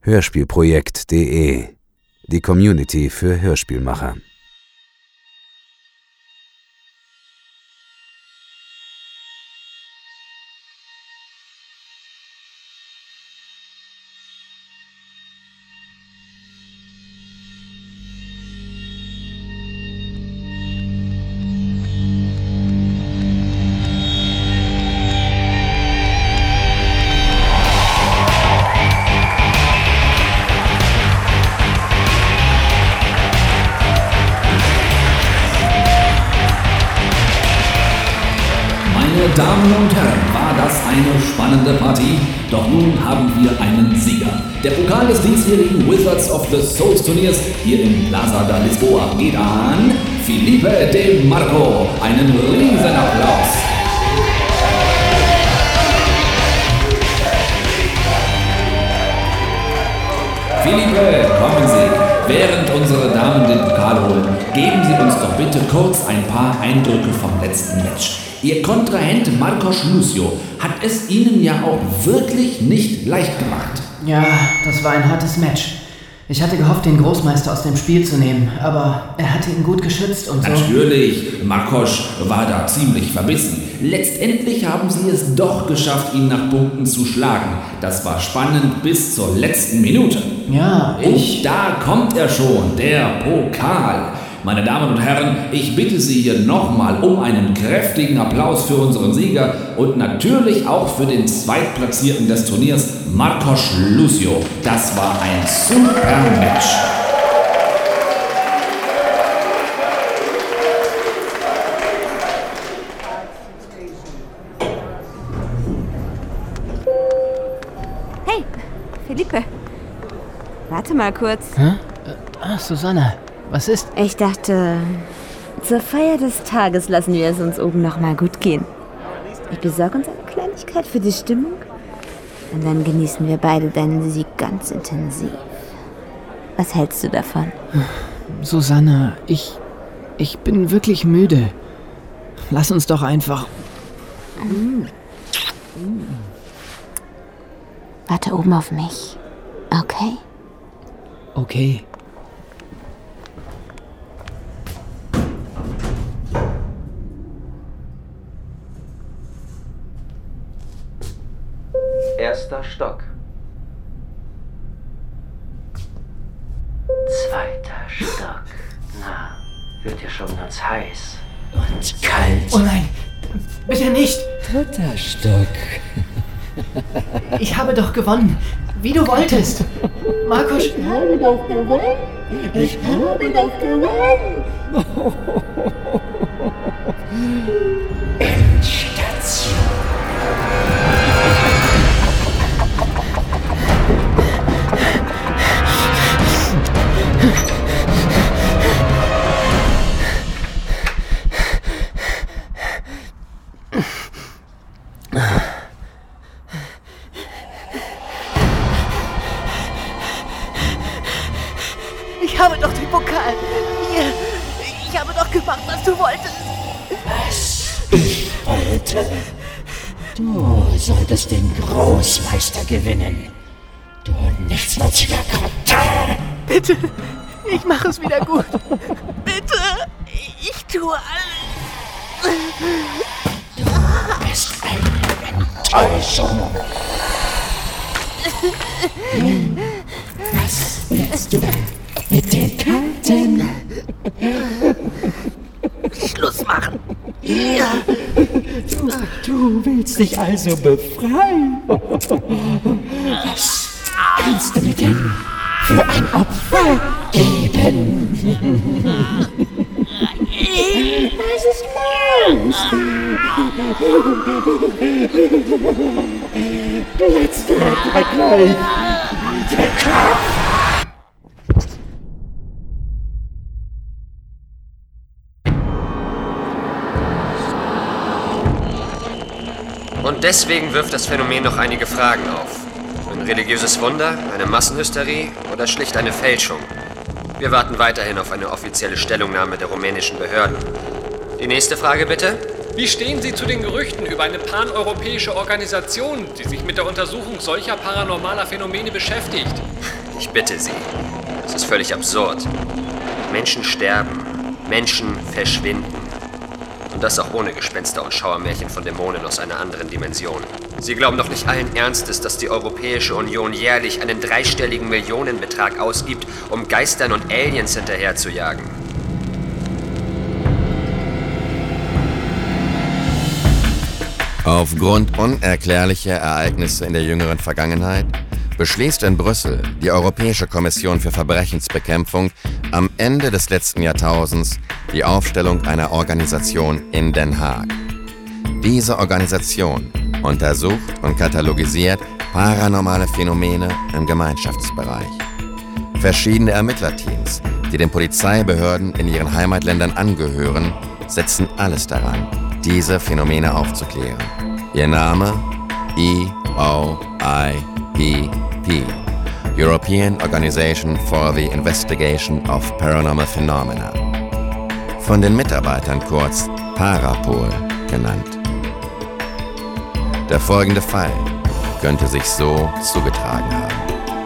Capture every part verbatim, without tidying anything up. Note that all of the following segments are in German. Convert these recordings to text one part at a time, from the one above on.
Hörspielprojekt punkt de, die Community für Hörspielmacher. Damen und Herren, war das eine spannende Partie? Doch nun haben wir einen Sieger. Der Pokal des diesjährigen Wizards of the Souls Turniers hier im Plaza da Lisboa geht an Felipe De Marco. Einen riesen Applaus. Felipe, kommen Sie. Während unsere Damen den Pokal holen, geben Sie uns doch bitte kurz ein paar Eindrücke vom letzten Match. Ihr Kontrahent Marcos Lucio hat es Ihnen ja auch wirklich nicht leicht gemacht. Ja, das war ein hartes Match. Ich hatte gehofft, den Großmeister aus dem Spiel zu nehmen, aber er hatte ihn gut geschützt und so. Natürlich, Marcos war da ziemlich verbissen. Letztendlich haben Sie es doch geschafft, ihn nach Punkten zu schlagen. Das war spannend bis zur letzten Minute. Ja, ich... Und da kommt er schon, der Pokal. Meine Damen und Herren, ich bitte Sie hier nochmal um einen kräftigen Applaus für unseren Sieger und natürlich auch für den Zweitplatzierten des Turniers, Marcos Lucio. Das war ein super Match. Hey, Felipe. Warte mal kurz. Hä? Ach, Susanna. Was ist? Ich dachte, zur Feier des Tages lassen wir es uns oben noch mal gut gehen. Ich besorge uns eine Kleinigkeit für die Stimmung und dann genießen wir beide deinen Sieg ganz intensiv. Was hältst du davon? Susanna, ich... ich bin wirklich müde. Lass uns doch einfach... Mm. Mm. Warte oben auf mich, okay? Okay. Erster Stock. Zweiter Stock. Na, wird ja schon ganz heiß. Und kalt. Oh nein, bitte nicht. Dritter Stock. Ich habe doch gewonnen, wie du wolltest. Marcos... Ich habe doch gewonnen. Ich habe doch gewonnen. Endstation. Ich habe doch den Pokal. Hier. Ich habe doch gemacht, was du wolltest. Was ich wollte? Du solltest den Großmeister gewinnen. Du nichtsnutziger Krotte. Bitte. Ich mache es wieder gut. Bitte. Ich tue alles. Du bist eine Enttäuschung. Was willst du mit den Karten? Schluss machen. Ja. Du, du willst dich also befreien. Was kannst du mir denn für ein Opfer geben? Was ist los? Letzter Vergleich. Der Kopf. Und deswegen wirft das Phänomen noch einige Fragen auf. Ein religiöses Wunder, eine Massenhysterie oder schlicht eine Fälschung? Wir warten weiterhin auf eine offizielle Stellungnahme der rumänischen Behörden. Die nächste Frage bitte. Wie stehen Sie zu den Gerüchten über eine paneuropäische Organisation, die sich mit der Untersuchung solcher paranormaler Phänomene beschäftigt? Ich bitte Sie, das ist völlig absurd. Menschen sterben, Menschen verschwinden. Und das auch ohne Gespenster und Schauermärchen von Dämonen aus einer anderen Dimension. Sie glauben doch nicht allen Ernstes, dass die Europäische Union jährlich einen dreistelligen Millionenbetrag ausgibt, um Geistern und Aliens hinterherzujagen. Aufgrund unerklärlicher Ereignisse in der jüngeren Vergangenheit beschließt in Brüssel die Europäische Kommission für Verbrechensbekämpfung am Ende des letzten Jahrtausends die Aufstellung einer Organisation in Den Haag. Diese Organisation untersucht und katalogisiert paranormale Phänomene im Gemeinschaftsbereich. Verschiedene Ermittlerteams, die den Polizeibehörden in ihren Heimatländern angehören, setzen alles daran, diese Phänomene aufzuklären. Ihr Name? E O I P P, European Organization for the Investigation of Paranormal Phenomena. Von den Mitarbeitern kurz Parapol genannt. Der folgende Fall könnte sich so zugetragen haben.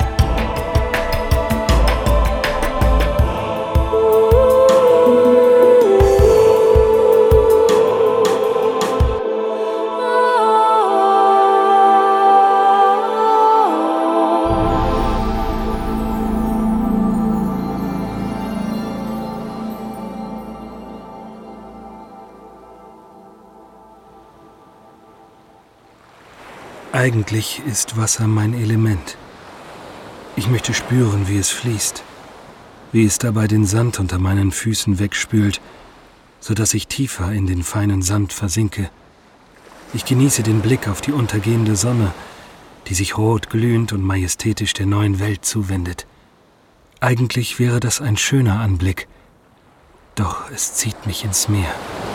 Eigentlich ist Wasser mein Element. Ich möchte spüren, wie es fließt, wie es dabei den Sand unter meinen Füßen wegspült, sodass ich tiefer in den feinen Sand versinke. Ich genieße den Blick auf die untergehende Sonne, die sich rot glühend und majestätisch der neuen Welt zuwendet. Eigentlich wäre das ein schöner Anblick, doch es zieht mich ins Meer.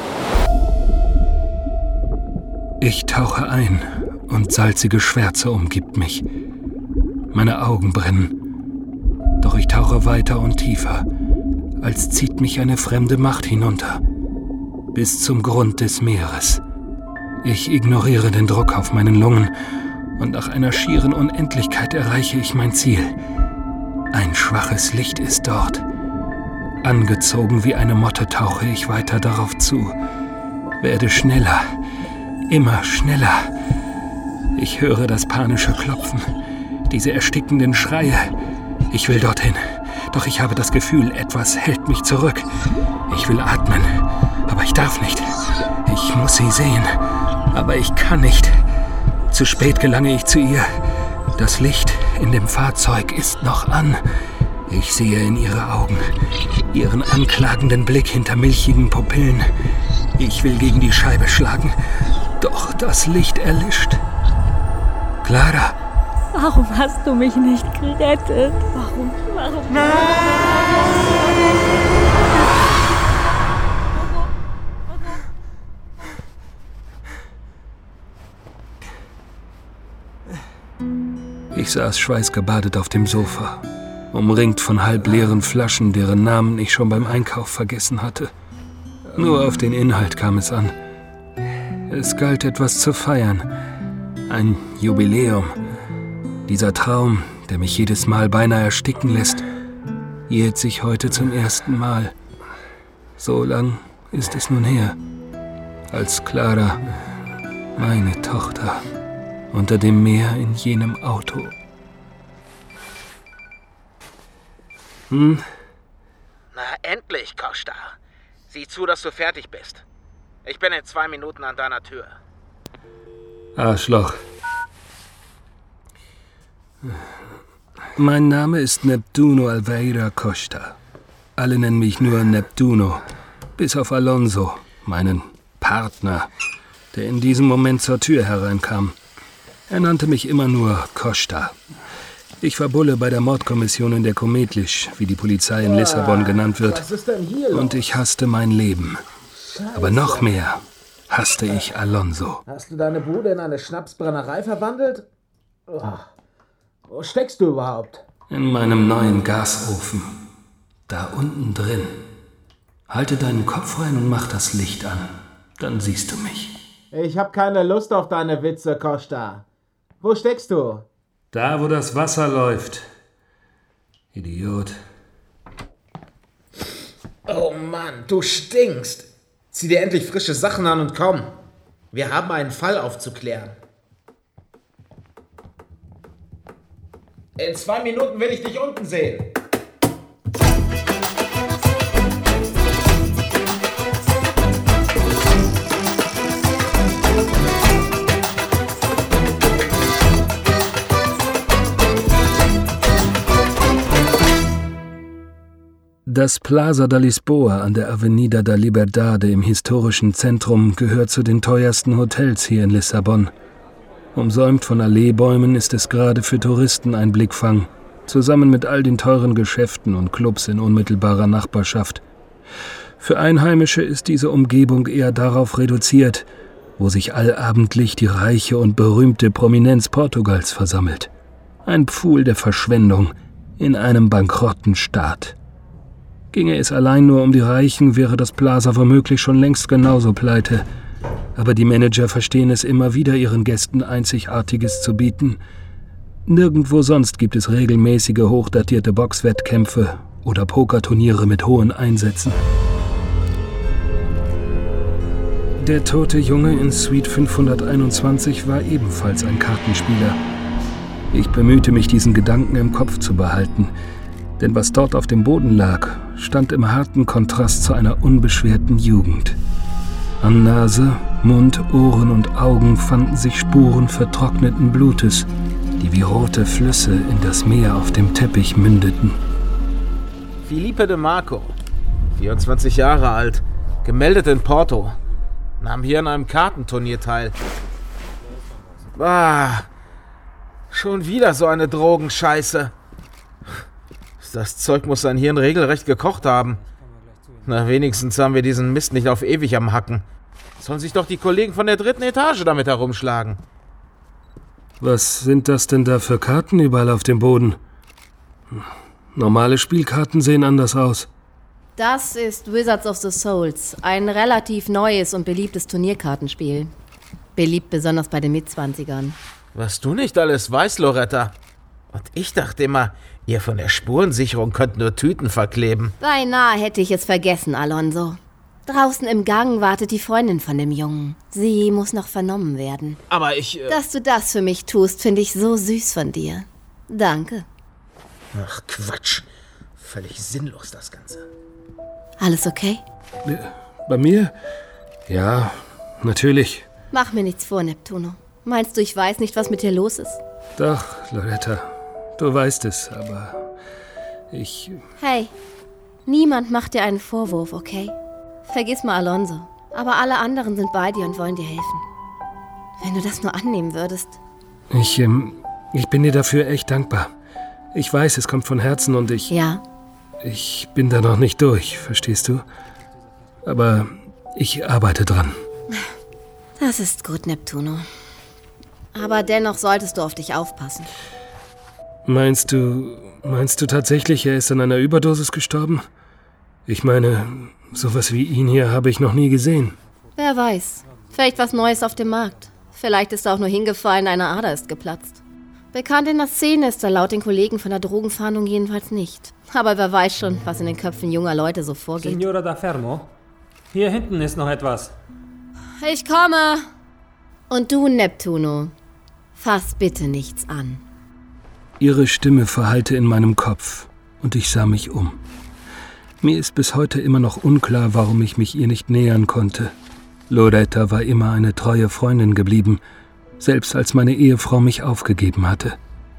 Ich tauche ein und salzige Schwärze umgibt mich. Meine Augen brennen. Doch ich tauche weiter und tiefer, als zieht mich eine fremde Macht hinunter, bis zum Grund des Meeres. Ich ignoriere den Druck auf meinen Lungen und nach einer schieren Unendlichkeit erreiche ich mein Ziel. Ein schwaches Licht ist dort. Angezogen wie eine Motte tauche ich weiter darauf zu, werde schneller, immer schneller. Ich höre das panische Klopfen, diese erstickenden Schreie. Ich will dorthin, doch ich habe das Gefühl, etwas hält mich zurück. Ich will atmen, aber ich darf nicht. Ich muss sie sehen, aber ich kann nicht. Zu spät gelange ich zu ihr. Das Licht in dem Fahrzeug ist noch an. Ich sehe in ihre Augen, ihren anklagenden Blick hinter milchigen Pupillen. Ich will gegen die Scheibe schlagen, doch das Licht erlischt. Clara! Warum hast du mich nicht gerettet? Warum? Warum? Nein! Ich saß schweißgebadet auf dem Sofa, umringt von halbleeren Flaschen, deren Namen ich schon beim Einkauf vergessen hatte. Nur auf den Inhalt kam es an. Es galt etwas zu feiern. Ein Jubiläum. Dieser Traum, der mich jedes Mal beinahe ersticken lässt, jährt sich heute zum ersten Mal. So lang ist es nun her, als Clara, meine Tochter, unter dem Meer in jenem Auto. Hm? Na, endlich, Costa. Sieh zu, dass du fertig bist. Ich bin in zwei Minuten an deiner Tür. Arschloch. Mein Name ist Neptuno Alveira Costa. Alle nennen mich nur Neptuno, bis auf Alonso, meinen Partner, der in diesem Moment zur Tür hereinkam. Er nannte mich immer nur Costa. Ich war Bulle bei der Mordkommission in der Kometlisch, wie die Polizei in Lissabon genannt wird. Was ist denn hier los? Und ich hasste mein Leben. Scheiße. Aber noch mehr hasste ich Alonso. Hast du deine Bude in eine Schnapsbrennerei verwandelt? Oh. Wo steckst du überhaupt? In meinem neuen Gasofen. Da unten drin. Halte deinen Kopf rein und mach das Licht an. Dann siehst du mich. Ich hab keine Lust auf deine Witze, Costa. Wo steckst du? Da, wo das Wasser läuft. Idiot. Oh Mann, du stinkst. Zieh dir endlich frische Sachen an und komm. Wir haben einen Fall aufzuklären. In zwei Minuten will ich dich unten sehen. Das Plaza da Lisboa an der Avenida da Liberdade im historischen Zentrum gehört zu den teuersten Hotels hier in Lissabon. Umsäumt von Alleebäumen ist es gerade für Touristen ein Blickfang, zusammen mit all den teuren Geschäften und Clubs in unmittelbarer Nachbarschaft. Für Einheimische ist diese Umgebung eher darauf reduziert, wo sich allabendlich die reiche und berühmte Prominenz Portugals versammelt. Ein Pfuhl der Verschwendung in einem bankrotten Staat. Ginge es allein nur um die Reichen, wäre das Plaza womöglich schon längst genauso pleite. Aber die Manager verstehen es immer wieder, ihren Gästen Einzigartiges zu bieten. Nirgendwo sonst gibt es regelmäßige, hochdatierte Boxwettkämpfe oder Pokerturniere mit hohen Einsätzen. Der tote Junge in Suite fünfhunderteinundzwanzig war ebenfalls ein Kartenspieler. Ich bemühte mich, diesen Gedanken im Kopf zu behalten. Denn was dort auf dem Boden lag, stand im harten Kontrast zu einer unbeschwerten Jugend. An Nase, Mund, Ohren und Augen fanden sich Spuren vertrockneten Blutes, die wie rote Flüsse in das Meer auf dem Teppich mündeten. Felipe de Marco, vierundzwanzig Jahre alt, gemeldet in Porto, nahm hier an einem Kartenturnier teil. Ah, schon wieder so eine Drogenscheiße. Das Zeug muss sein Hirn regelrecht gekocht haben. Na, wenigstens haben wir diesen Mist nicht auf ewig am Hacken. Sollen sich doch die Kollegen von der dritten Etage damit herumschlagen. Was sind das denn da für Karten überall auf dem Boden? Normale Spielkarten sehen anders aus. Das ist Wizards of the Souls, ein relativ neues und beliebtes Turnierkartenspiel. Beliebt besonders bei den Mitzwanzigern. Was du nicht alles weißt, Loretta. Und ich dachte immer, ihr von der Spurensicherung könnt nur Tüten verkleben. Beinahe hätte ich es vergessen, Alonso. Draußen im Gang wartet die Freundin von dem Jungen. Sie muss noch vernommen werden. Aber ich... Äh Dass du das für mich tust, finde ich so süß von dir. Danke. Ach, Quatsch. Völlig sinnlos, das Ganze. Alles okay? Bei mir? Ja, natürlich. Mach mir nichts vor, Neptuno. Meinst du, ich weiß nicht, was mit dir los ist? Doch, Loretta. Du weißt es, aber ich... Hey, niemand macht dir einen Vorwurf, okay? Vergiss mal Alonso. Aber alle anderen sind bei dir und wollen dir helfen. Wenn du das nur annehmen würdest. Ich, ähm, ich bin dir dafür echt dankbar. Ich weiß, es kommt von Herzen und ich... Ja? Ich bin da noch nicht durch, verstehst du? Aber ich arbeite dran. Das ist gut, Neptuno. Aber dennoch solltest du auf dich aufpassen. Meinst du, meinst du tatsächlich, er ist an einer Überdosis gestorben? Ich meine, sowas wie ihn hier habe ich noch nie gesehen. Wer weiß. Vielleicht was Neues auf dem Markt. Vielleicht ist er auch nur hingefallen, eine Ader ist geplatzt. Bekannt in der Szene ist er laut den Kollegen von der Drogenfahndung jedenfalls nicht. Aber wer weiß schon, was in den Köpfen junger Leute so vorgeht. Signora da Fermo, hier hinten ist noch etwas. Ich komme. Und du, Neptuno, fass bitte nichts an. Ihre Stimme verhallte in meinem Kopf und ich sah mich um. Mir ist bis heute immer noch unklar, warum ich mich ihr nicht nähern konnte. Loretta war immer eine treue Freundin geblieben, selbst als meine Ehefrau mich aufgegeben hatte.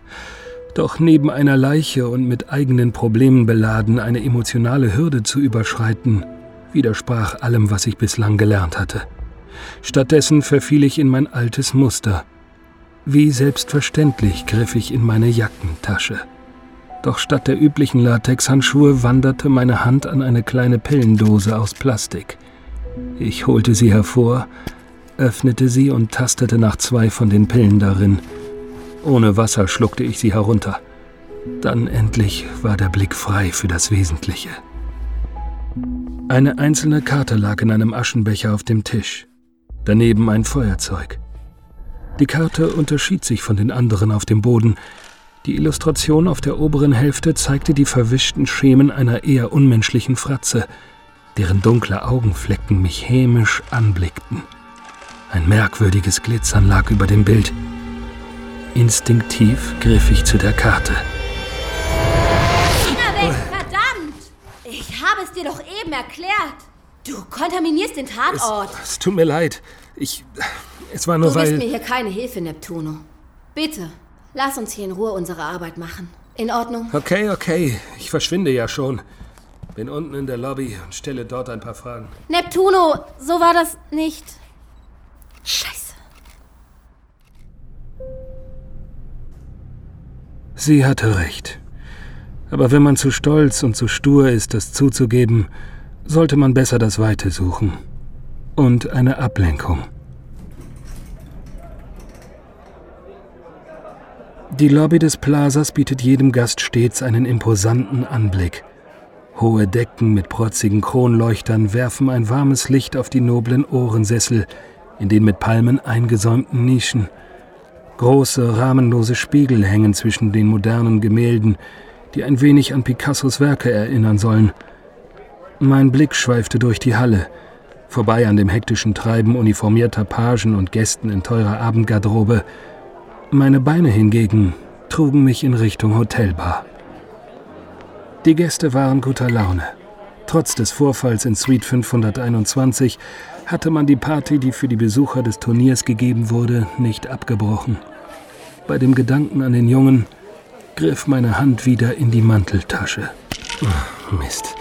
Doch neben einer Leiche und mit eigenen Problemen beladen, eine emotionale Hürde zu überschreiten, widersprach allem, was ich bislang gelernt hatte. Stattdessen verfiel ich in mein altes Muster. Wie selbstverständlich griff ich in meine Jackentasche. Doch statt der üblichen Latexhandschuhe wanderte meine Hand an eine kleine Pillendose aus Plastik. Ich holte sie hervor, öffnete sie und tastete nach zwei von den Pillen darin. Ohne Wasser schluckte ich sie herunter. Dann endlich war der Blick frei für das Wesentliche. Eine einzelne Karte lag in einem Aschenbecher auf dem Tisch. Daneben ein Feuerzeug. Die Karte unterschied sich von den anderen auf dem Boden. Die Illustration auf der oberen Hälfte zeigte die verwischten Schemen einer eher unmenschlichen Fratze, deren dunkle Augenflecken mich hämisch anblickten. Ein merkwürdiges Glitzern lag über dem Bild. Instinktiv griff ich zu der Karte. Finger weg, verdammt! Ich habe es dir doch eben erklärt. Du kontaminierst den Tatort. Es, es tut mir leid. Ich... Es war nur du weil... Du bist mir hier keine Hilfe, Neptuno. Bitte, lass uns hier in Ruhe unsere Arbeit machen. In Ordnung? Okay, okay. Ich verschwinde ja schon. Bin unten in der Lobby und stelle dort ein paar Fragen. Neptuno, so war das nicht. Scheiße. Sie hatte recht. Aber wenn man zu stolz und zu stur ist, das zuzugeben, sollte man besser das Weite suchen. Und eine Ablenkung. Die Lobby des Plazas bietet jedem Gast stets einen imposanten Anblick. Hohe Decken mit protzigen Kronleuchtern werfen ein warmes Licht auf die noblen Ohrensessel in den mit Palmen eingesäumten Nischen. Große, rahmenlose Spiegel hängen zwischen den modernen Gemälden, die ein wenig an Picassos Werke erinnern sollen. Mein Blick schweifte durch die Halle, vorbei an dem hektischen Treiben uniformierter Pagen und Gästen in teurer Abendgarderobe. Meine Beine hingegen trugen mich in Richtung Hotelbar. Die Gäste waren guter Laune. Trotz des Vorfalls in Suite fünfhunderteinundzwanzig hatte man die Party, die für die Besucher des Turniers gegeben wurde, nicht abgebrochen. Bei dem Gedanken an den Jungen griff meine Hand wieder in die Manteltasche. Oh, Mist.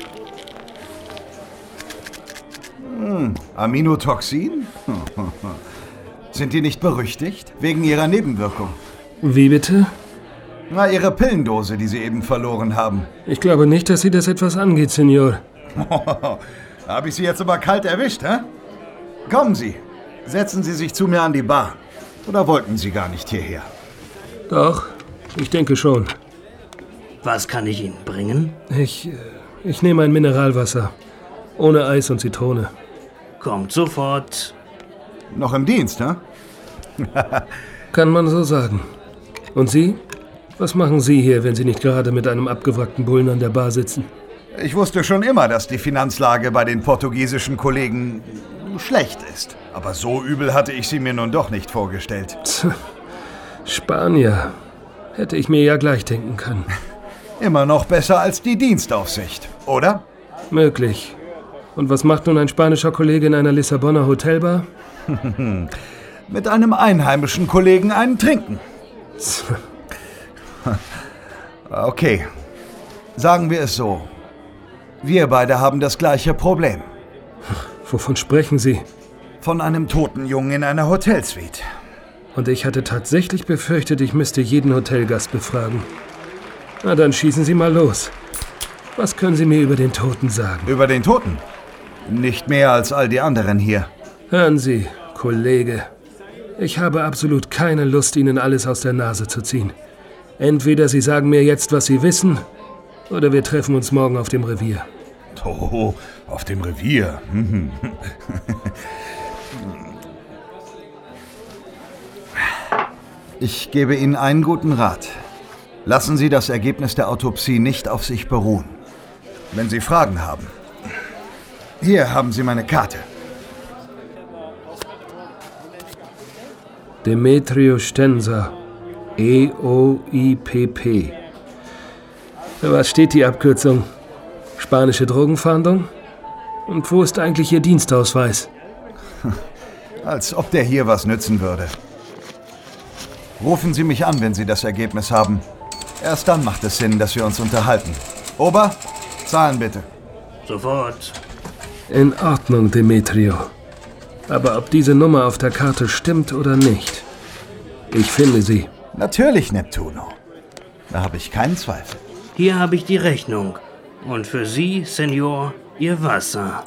Hm, Aminotoxin? Sind die nicht berüchtigt? Wegen ihrer Nebenwirkung. Wie bitte? Na, ihre Pillendose, die Sie eben verloren haben. Ich glaube nicht, dass Sie das etwas angeht, Senor. Habe ich Sie jetzt aber kalt erwischt, hä? Kommen Sie, setzen Sie sich zu mir an die Bar. Oder wollten Sie gar nicht hierher? Doch, ich denke schon. Was kann ich Ihnen bringen? Ich, ich nehme ein Mineralwasser. Ohne Eis und Zitrone. Kommt sofort. Noch im Dienst, hä? Kann man so sagen. Und Sie? Was machen Sie hier, wenn Sie nicht gerade mit einem abgewrackten Bullen an der Bar sitzen? Ich wusste schon immer, dass die Finanzlage bei den portugiesischen Kollegen schlecht ist. Aber so übel hatte ich sie mir nun doch nicht vorgestellt. Spanier. Hätte ich mir ja gleich denken können. Immer noch besser als die Dienstaufsicht, oder? Möglich. Und was macht nun ein spanischer Kollege in einer Lissabonner Hotelbar? Mit einem einheimischen Kollegen einen trinken. Okay, sagen wir es so. Wir beide haben das gleiche Problem. Wovon sprechen Sie? Von einem toten Jungen in einer Hotelsuite. Und ich hatte tatsächlich befürchtet, ich müsste jeden Hotelgast befragen. Na, dann schießen Sie mal los. Was können Sie mir über den Toten sagen? Über den Toten? Nicht mehr als all die anderen hier. Hören Sie, Kollege. Ich habe absolut keine Lust, Ihnen alles aus der Nase zu ziehen. Entweder Sie sagen mir jetzt, was Sie wissen, oder wir treffen uns morgen auf dem Revier. Oh, auf dem Revier. Ich gebe Ihnen einen guten Rat. Lassen Sie das Ergebnis der Autopsie nicht auf sich beruhen. Wenn Sie Fragen haben. Hier haben Sie meine Karte. Demetrio Stenser. E O I P P. Für was steht die Abkürzung? Spanische Drogenfahndung? Und wo ist eigentlich Ihr Dienstausweis? Als ob der hier was nützen würde. Rufen Sie mich an, wenn Sie das Ergebnis haben. Erst dann macht es Sinn, dass wir uns unterhalten. Ober, zahlen bitte. Sofort. In Ordnung, Demetrio. Aber ob diese Nummer auf der Karte stimmt oder nicht, ich finde sie. Natürlich, Neptuno. Da habe ich keinen Zweifel. Hier habe ich die Rechnung. Und für Sie, Senor, Ihr Wasser.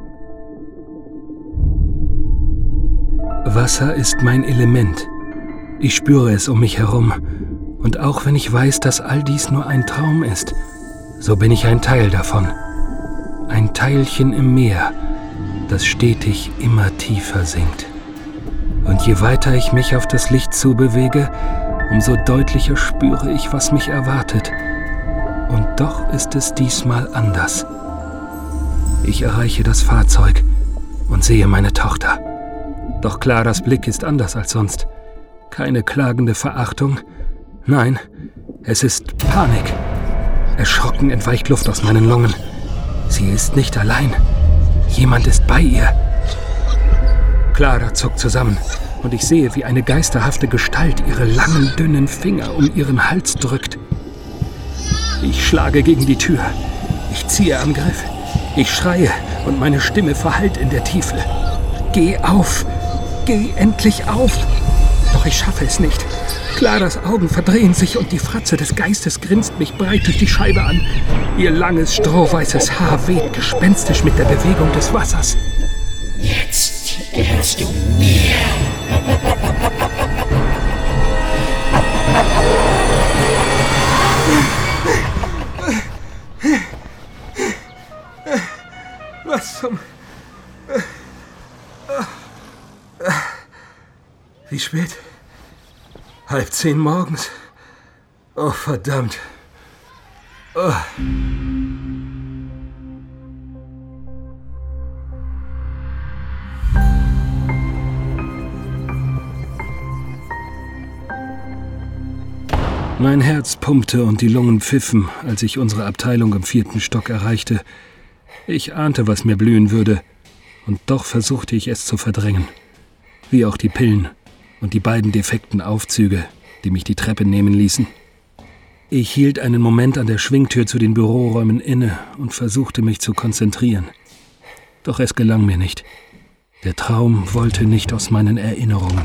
Wasser ist mein Element. Ich spüre es um mich herum. Und auch wenn ich weiß, dass all dies nur ein Traum ist, so bin ich ein Teil davon. Ein Teilchen im Meer, das stetig immer tiefer sinkt. Und je weiter ich mich auf das Licht zubewege, umso deutlicher spüre ich, was mich erwartet. Und doch ist es diesmal anders. Ich erreiche das Fahrzeug und sehe meine Tochter. Doch Claras Blick ist anders als sonst. Keine klagende Verachtung. Nein, es ist Panik. Erschrocken entweicht Luft aus meinen Lungen. Sie ist nicht allein. Jemand ist bei ihr. Clara zuckt zusammen und ich sehe, wie eine geisterhafte Gestalt ihre langen, dünnen Finger um ihren Hals drückt. Ich schlage gegen die Tür. Ich ziehe am Griff. Ich schreie und meine Stimme verhallt in der Tiefe. Geh auf! Geh endlich auf! Doch ich schaffe es nicht. Claras Augen verdrehen sich und die Fratze des Geistes grinst mich breit durch die Scheibe an. Ihr langes, strohweißes Haar weht gespenstisch mit der Bewegung des Wassers. Jetzt gehörst du mir. Was zum... Wie spät? Halb zehn morgens? Oh, verdammt. Oh. Mein Herz pumpte und die Lungen pfiffen, als ich unsere Abteilung im vierten Stock erreichte. Ich ahnte, was mir blühen würde, und doch versuchte ich es zu verdrängen. Wie auch die Pillen und die beiden defekten Aufzüge, die mich die Treppe nehmen ließen. Ich hielt einen Moment an der Schwingtür zu den Büroräumen inne und versuchte mich zu konzentrieren. Doch es gelang mir nicht. Der Traum wollte nicht aus meinen Erinnerungen.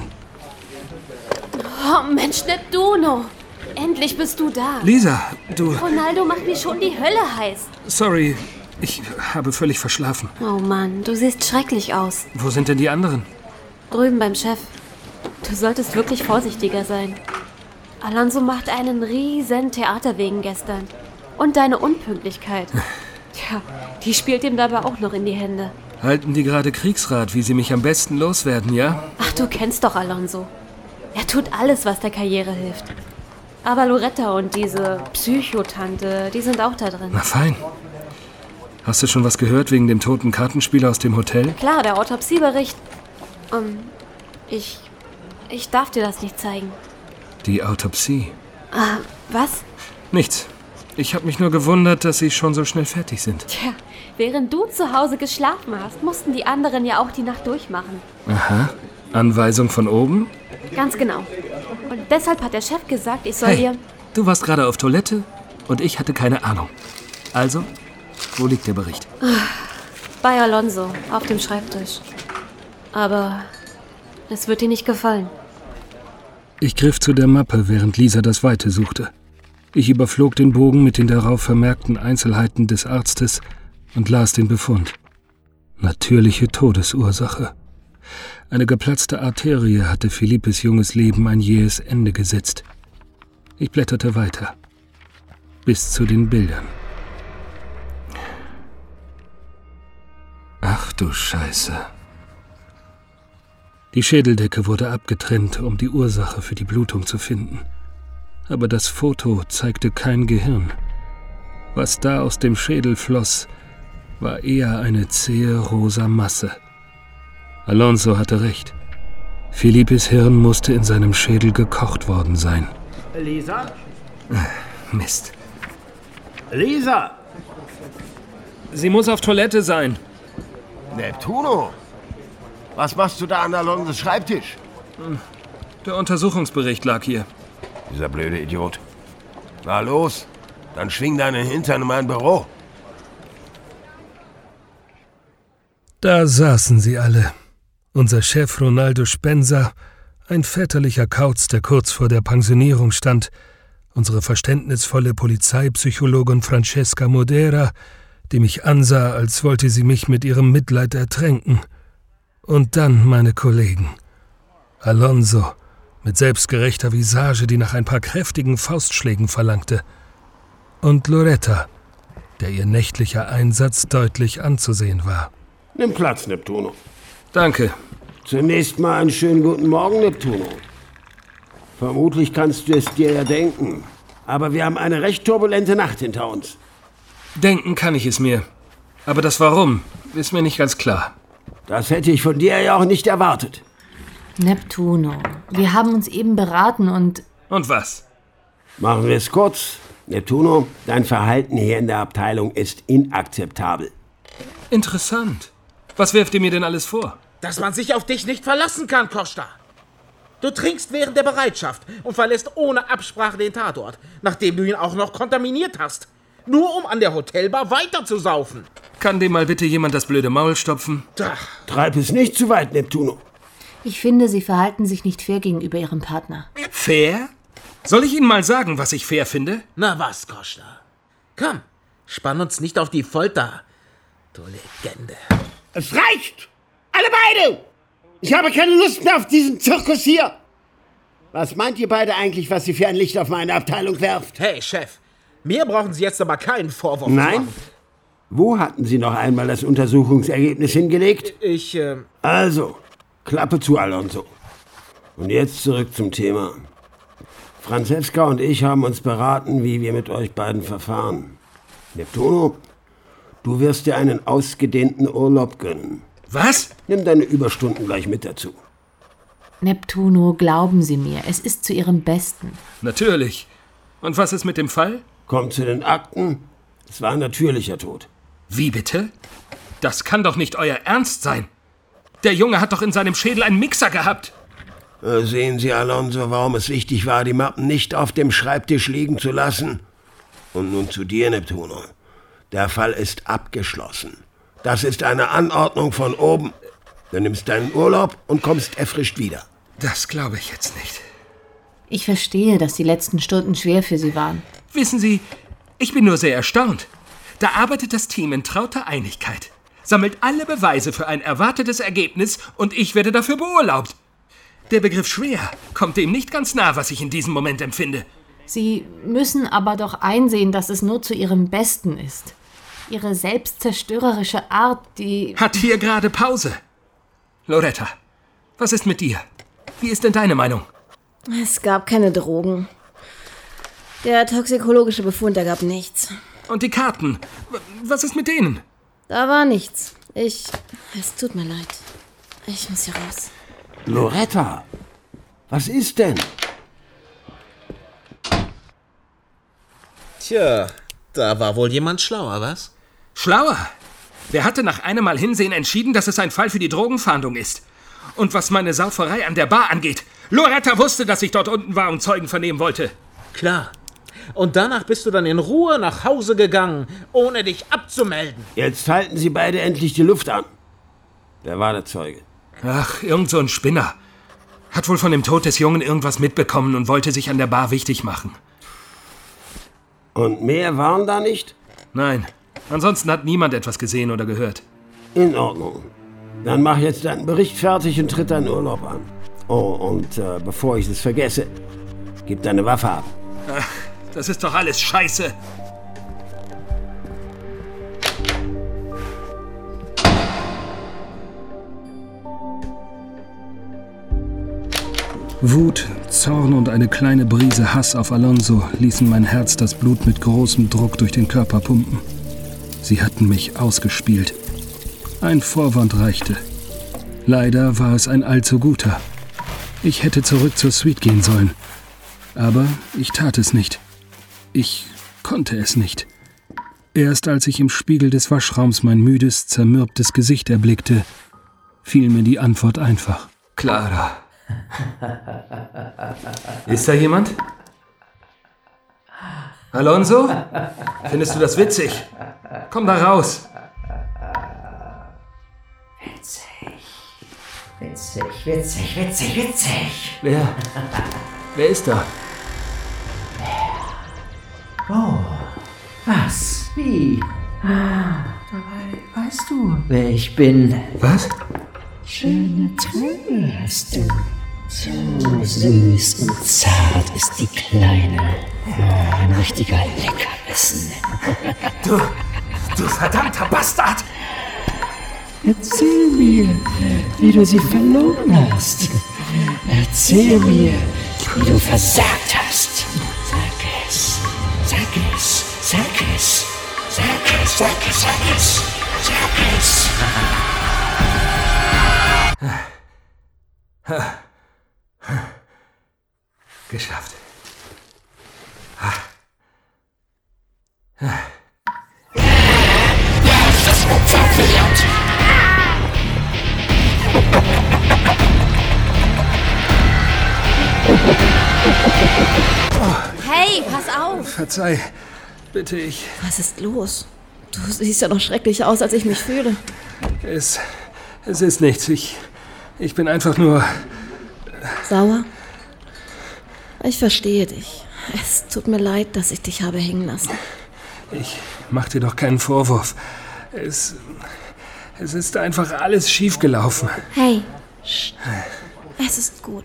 Oh Mensch, Neptuno! Endlich bist du da. Lisa, du... Ronaldo macht mir schon die Hölle heiß. Sorry, ich habe völlig verschlafen. Oh Mann, du siehst schrecklich aus. Wo sind denn die anderen? Drüben beim Chef. Du solltest wirklich vorsichtiger sein. Alonso macht einen riesen Theater wegen gestern. Und deine Unpünktlichkeit. Tja, die spielt ihm dabei auch noch in die Hände. Halten die gerade Kriegsrat, wie sie mich am besten loswerden, ja? Ach, du kennst doch Alonso. Er tut alles, was der Karriere hilft. Aber Loretta und diese Psychotante, die sind auch da drin. Na fein. Hast du schon was gehört wegen dem toten Kartenspieler aus dem Hotel? Klar, der Autopsiebericht. Um, ich... Ich darf dir das nicht zeigen. Die Autopsie? Ah, was? Nichts. Ich habe mich nur gewundert, dass sie schon so schnell fertig sind. Tja, während du zu Hause geschlafen hast, mussten die anderen ja auch die Nacht durchmachen. Aha. Anweisung von oben? Ganz genau. Und deshalb hat der Chef gesagt, ich soll hey, dir... Du warst gerade auf Toilette und ich hatte keine Ahnung. Also, wo liegt der Bericht? Bei Alonso, auf dem Schreibtisch. Aber es wird dir nicht gefallen. Ich griff zu der Mappe, während Lisa das Weite suchte. Ich überflog den Bogen mit den darauf vermerkten Einzelheiten des Arztes und las den Befund. Natürliche Todesursache. Eine geplatzte Arterie hatte Philippes junges Leben ein jähes Ende gesetzt. Ich blätterte weiter. Bis zu den Bildern. Ach du Scheiße. Die Schädeldecke wurde abgetrennt, um die Ursache für die Blutung zu finden. Aber das Foto zeigte kein Gehirn. Was da aus dem Schädel floss, war eher eine zähe rosa Masse. Alonso hatte recht. Philippes Hirn musste in seinem Schädel gekocht worden sein. Lisa? Mist. Lisa! Sie muss auf Toilette sein. Neptuno! Was machst du da an Alonsos Schreibtisch? Der Untersuchungsbericht lag hier. Dieser blöde Idiot. Na los, dann schwing deinen Hintern in mein Büro. Da saßen sie alle. Unser Chef Ronaldo Spencer, ein väterlicher Kauz, der kurz vor der Pensionierung stand, unsere verständnisvolle Polizeipsychologin Francesca Modera, die mich ansah, als wollte sie mich mit ihrem Mitleid ertränken. Und dann meine Kollegen. Alonso, mit selbstgerechter Visage, die nach ein paar kräftigen Faustschlägen verlangte. Und Loretta, der ihr nächtlicher Einsatz deutlich anzusehen war. Nimm Platz, Neptuno. Danke. Zunächst mal einen schönen guten Morgen, Neptuno. Vermutlich kannst du es dir ja denken, aber wir haben eine recht turbulente Nacht hinter uns. Denken kann ich es mir. Aber das Warum ist mir nicht ganz klar. Das hätte ich von dir ja auch nicht erwartet. Neptuno, wir haben uns eben beraten und... Und was? Machen wir es kurz. Neptuno, dein Verhalten hier in der Abteilung ist inakzeptabel. Interessant. Was werft ihr mir denn alles vor? Dass man sich auf dich nicht verlassen kann, Costa. Du trinkst während der Bereitschaft und verlässt ohne Absprache den Tatort, nachdem du ihn auch noch kontaminiert hast. Nur um an der Hotelbar weiter zu saufen. Kann dem mal bitte jemand das blöde Maul stopfen? Ach. Treib es nicht zu weit, Neptuno. Ich finde, Sie verhalten sich nicht fair gegenüber Ihrem Partner. Fair? Soll ich Ihnen mal sagen, was ich fair finde? Na was, Costa? Komm, spann uns nicht auf die Folter, du Legende. Es reicht! Alle beide! Ich habe keine Lust mehr auf diesen Zirkus hier! Was meint ihr beide eigentlich, was ihr für ein Licht auf meine Abteilung werft? Hey, Chef, mir brauchen Sie jetzt aber keinen Vorwurf Nein? machen. Wo hatten Sie noch einmal das Untersuchungsergebnis hingelegt? Ich, äh... Also, Klappe zu, Alonso. Und jetzt zurück zum Thema. Francesca und ich haben uns beraten, wie wir mit euch beiden verfahren. Neptuno, du wirst dir einen ausgedehnten Urlaub gönnen. Was? Nimm deine Überstunden gleich mit dazu. Neptuno, glauben Sie mir, es ist zu Ihrem Besten. Natürlich. Und was ist mit dem Fall? Kommt zu den Akten. Es war ein natürlicher Tod. Wie bitte? Das kann doch nicht euer Ernst sein. Der Junge hat doch in seinem Schädel einen Mixer gehabt. Sehen Sie, Alonso, warum es wichtig war, die Mappen nicht auf dem Schreibtisch liegen zu lassen? Und nun zu dir, Neptuno. Der Fall ist abgeschlossen. Das ist eine Anordnung von oben. Du nimmst deinen Urlaub und kommst erfrischt wieder. Das glaube ich jetzt nicht. Ich verstehe, dass die letzten Stunden schwer für Sie waren. Wissen Sie, ich bin nur sehr erstaunt. Da arbeitet das Team in trauter Einigkeit, sammelt alle Beweise für ein erwartetes Ergebnis und ich werde dafür beurlaubt. Der Begriff schwer kommt dem nicht ganz nah, was ich in diesem Moment empfinde. Sie müssen aber doch einsehen, dass es nur zu Ihrem Besten ist. Ihre selbstzerstörerische Art, die... Hat hier gerade Pause. Loretta, was ist mit dir? Wie ist denn deine Meinung? Es gab keine Drogen. Der toxikologische Befund ergab nichts. Und die Karten? Was ist mit denen? Da war nichts. Ich... Es tut mir leid. Ich muss hier raus. Loretta, was ist denn? Tja, da war wohl jemand schlauer, was? Schlauer? Wer hatte nach einem Mal Hinsehen entschieden, dass es ein Fall für die Drogenfahndung ist? Und was meine Sauferei an der Bar angeht, Loretta wusste, dass ich dort unten war und Zeugen vernehmen wollte. Klar. Und danach bist du dann in Ruhe nach Hause gegangen, ohne dich abzumelden. Jetzt halten Sie beide endlich die Luft an. Wer war der Zeuge? Ach, irgend so ein Spinner. Hat wohl von dem Tod des Jungen irgendwas mitbekommen und wollte sich an der Bar wichtig machen. Und mehr waren da nicht? Nein. Ansonsten hat niemand etwas gesehen oder gehört. In Ordnung. Dann mach jetzt deinen Bericht fertig und tritt deinen Urlaub an. Oh, und äh, bevor ich es vergesse, gib deine Waffe ab. Ach, das ist doch alles Scheiße. Wut, Zorn und eine kleine Brise Hass auf Alonso ließen mein Herz das Blut mit großem Druck durch den Körper pumpen. Sie hatten mich ausgespielt. Ein Vorwand reichte. Leider war es ein allzu guter. Ich hätte zurück zur Suite gehen sollen. Aber ich tat es nicht. Ich konnte es nicht. Erst als ich im Spiegel des Waschraums mein müdes, zermürbtes Gesicht erblickte, fiel mir die Antwort einfach. Clara. Ist da jemand? Alonso? Findest du das witzig? Komm da raus. Witzig. Witzig, witzig, witzig, witzig. Wer? Wer ist da? Oh, was? Wie? Dabei weißt du, wer ich bin. Was? Schöne Träume hast du. So süß und zart ist die Kleine. Oh, ein richtiger Leckerbissen. Du, du verdammter Bastard! Erzähl mir, wie du sie verloren hast. Erzähl mir, wie du versagt hast. Sag es, sag es, sag es, sag es, sag es, sag es, sag es. Geschafft. Das wird verwehrt. Hey, pass auf! Verzeih, bitte ich. Was ist los? Du siehst ja noch schrecklich aus, als ich mich fühle. Es, es ist nichts. Ich, ich bin einfach nur... Sauer? Ich verstehe dich. Es tut mir leid, dass ich dich habe hängen lassen. Ich mach dir doch keinen Vorwurf. Es, es ist einfach alles schiefgelaufen. Hey, Psst. Es ist gut.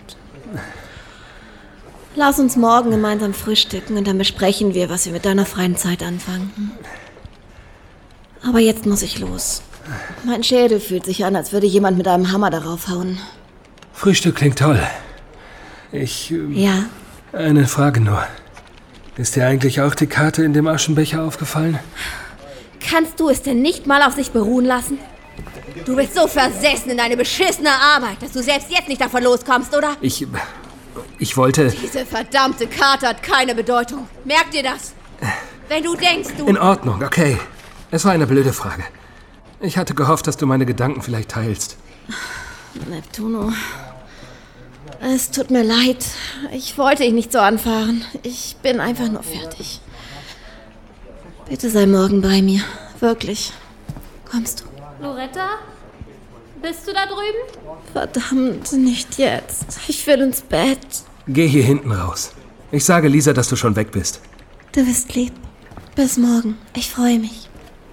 Lass uns morgen gemeinsam frühstücken und dann besprechen wir, was wir mit deiner freien Zeit anfangen. Aber jetzt muss ich los. Mein Schädel fühlt sich an, als würde jemand mit einem Hammer darauf hauen. Frühstück klingt toll. Ich... Ähm, ja? Eine Frage nur. Ist dir eigentlich auch die Karte in dem Aschenbecher aufgefallen? Kannst du es denn nicht mal auf sich beruhen lassen? Du bist so versessen in deine beschissene Arbeit, dass du selbst jetzt nicht davon loskommst, oder? Ich... Ich wollte... Diese verdammte Karte hat keine Bedeutung. Merk dir das. Wenn du denkst, du... In Ordnung, okay. Es war eine blöde Frage. Ich hatte gehofft, dass du meine Gedanken vielleicht teilst. Neptuno... Es tut mir leid. Ich wollte dich nicht so anfahren. Ich bin einfach nur fertig. Bitte sei morgen bei mir. Wirklich. Kommst du? Loretta? Bist du da drüben? Verdammt, nicht jetzt. Ich will ins Bett. Geh hier hinten raus. Ich sage Lisa, dass du schon weg bist. Du bist lieb. Bis morgen. Ich freue mich.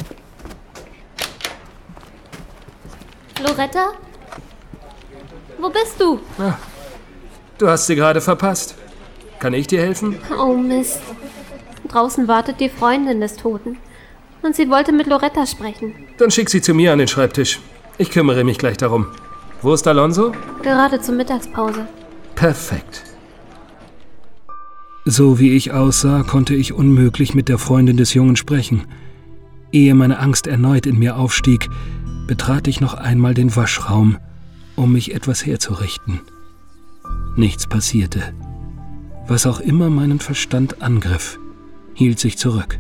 Loretta? Wo bist du? Ah, du hast sie gerade verpasst. Kann ich dir helfen? Oh Mist. Draußen wartet die Freundin des Toten. Und sie wollte mit Loretta sprechen. Dann schick sie zu mir an den Schreibtisch. Ich kümmere mich gleich darum. Wo ist Alonso? Gerade zur Mittagspause. Perfekt. So wie ich aussah, konnte ich unmöglich mit der Freundin des Jungen sprechen. Ehe meine Angst erneut in mir aufstieg, betrat ich noch einmal den Waschraum, um mich etwas herzurichten. Nichts passierte. Was auch immer meinen Verstand angriff, hielt sich zurück.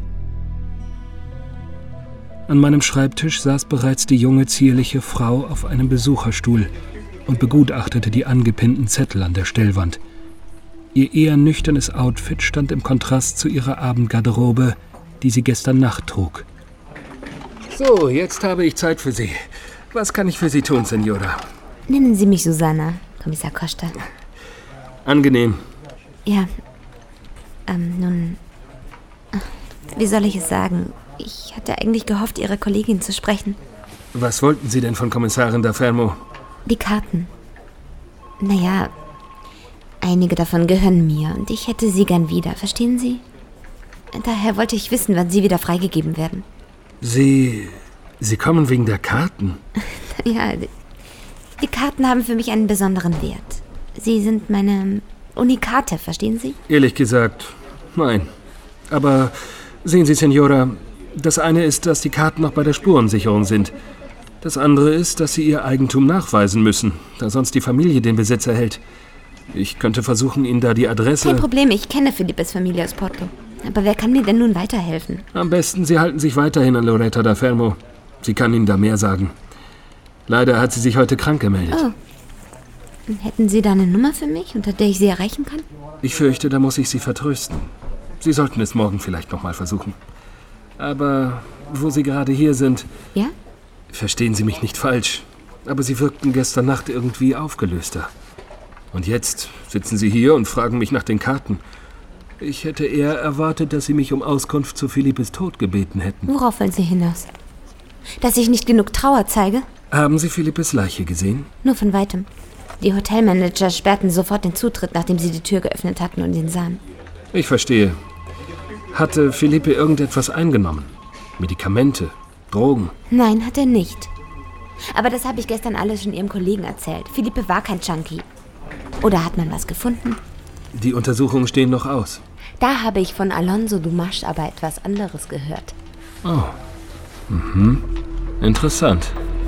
An meinem Schreibtisch saß bereits die junge, zierliche Frau auf einem Besucherstuhl und begutachtete die angepinnten Zettel an der Stellwand. Ihr eher nüchternes Outfit stand im Kontrast zu ihrer Abendgarderobe, die sie gestern Nacht trug. So, jetzt habe ich Zeit für Sie. Was kann ich für Sie tun, Senora? Nennen Sie mich Susanna, Kommissar Costa. Angenehm. Ja, ähm, nun, wie soll ich es sagen? Ich hatte eigentlich gehofft, Ihre Kollegin zu sprechen. Was wollten Sie denn von Kommissarin da Fermo? Die Karten. Naja, einige davon gehören mir und ich hätte sie gern wieder, verstehen Sie? Daher wollte ich wissen, wann sie wieder freigegeben werden. Sie... Sie kommen wegen der Karten? Ja, die, die Karten haben für mich einen besonderen Wert. Sie sind meine Unikate, verstehen Sie? Ehrlich gesagt, nein. Aber sehen Sie, Senora, das eine ist, dass die Karten noch bei der Spurensicherung sind. Das andere ist, dass Sie Ihr Eigentum nachweisen müssen, da sonst die Familie den Besitz erhält. Ich könnte versuchen, Ihnen da die Adresse... Kein Problem, ich kenne Philippes Familie aus Porto. Aber wer kann mir denn nun weiterhelfen? Am besten, Sie halten sich weiterhin an Loretta da Fermo. Sie kann Ihnen da mehr sagen. Leider hat sie sich heute krank gemeldet. Oh. Hätten Sie da eine Nummer für mich, unter der ich Sie erreichen kann? Ich fürchte, da muss ich Sie vertrösten. Sie sollten es morgen vielleicht noch mal versuchen. Aber wo Sie gerade hier sind... Ja? Verstehen Sie mich nicht falsch, aber Sie wirkten gestern Nacht irgendwie aufgelöster. Und jetzt sitzen Sie hier und fragen mich nach den Karten. Ich hätte eher erwartet, dass Sie mich um Auskunft zu Philippes Tod gebeten hätten. Worauf wollen Sie hinaus? Dass ich nicht genug Trauer zeige? Haben Sie Philippes Leiche gesehen? Nur von weitem. Die Hotelmanager sperrten sofort den Zutritt, nachdem sie die Tür geöffnet hatten und ihn sahen. Ich verstehe. Hatte Felipe irgendetwas eingenommen? Medikamente? Drogen? Nein, hat er nicht. Aber das habe ich gestern alles schon Ihrem Kollegen erzählt. Felipe war kein Junkie. Oder hat man was gefunden? Die Untersuchungen stehen noch aus. Da habe ich von Alonso Dumas aber etwas anderes gehört. Oh. Mhm. Interessant.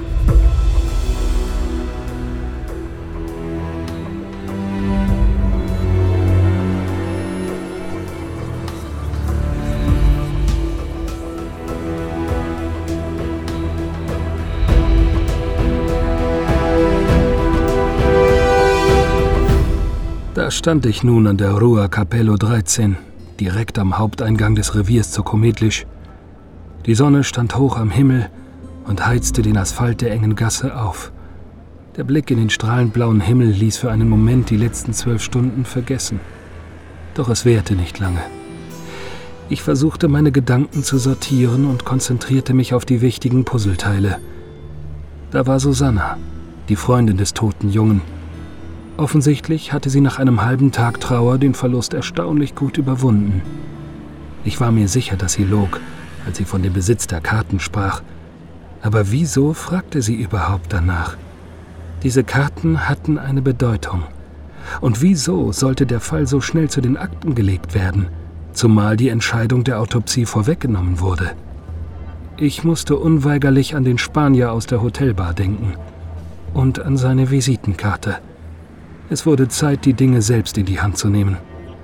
Da stand ich nun an der Rua Capello dreizehn, direkt am Haupteingang des Reviers zu Comedlisch. Die Sonne stand hoch am Himmel und heizte den Asphalt der engen Gasse auf. Der Blick in den strahlend blauen Himmel ließ für einen Moment die letzten zwölf Stunden vergessen. Doch es währte nicht lange. Ich versuchte, meine Gedanken zu sortieren und konzentrierte mich auf die wichtigen Puzzleteile. Da war Susanna, die Freundin des toten Jungen. Offensichtlich hatte sie nach einem halben Tag Trauer den Verlust erstaunlich gut überwunden. Ich war mir sicher, dass sie log, als sie von dem Besitz der Karten sprach. Aber wieso fragte sie überhaupt danach? Diese Karten hatten eine Bedeutung. Und wieso sollte der Fall so schnell zu den Akten gelegt werden, zumal die Entscheidung der Autopsie vorweggenommen wurde? Ich musste unweigerlich an den Spanier aus der Hotelbar denken und an seine Visitenkarte. Es wurde Zeit, die Dinge selbst in die Hand zu nehmen.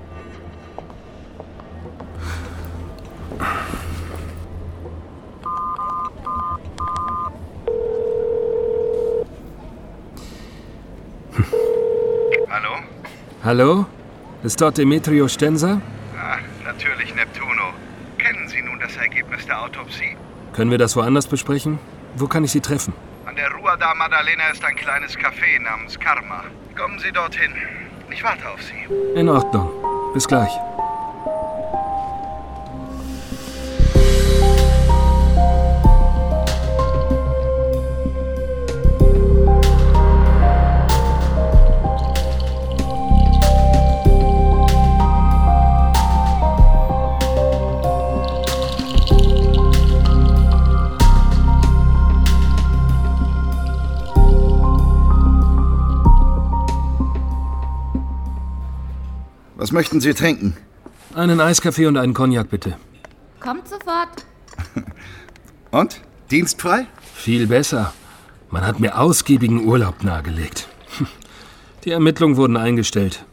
Hallo? Hallo? Ist dort Demetrio Stenser? Ah, natürlich Neptuno. Kennen Sie nun das Ergebnis der Autopsie? Können wir das woanders besprechen? Wo kann ich Sie treffen? An der Rua da Maddalena ist ein kleines Café namens Karma. Kommen Sie dorthin. Ich warte auf Sie. In Ordnung. Bis gleich. Was möchten Sie trinken? Einen Eiskaffee und einen Cognac, bitte. Kommt sofort. Und? Dienstfrei? Viel besser. Man hat mir ausgiebigen Urlaub nahegelegt. Die Ermittlungen wurden eingestellt.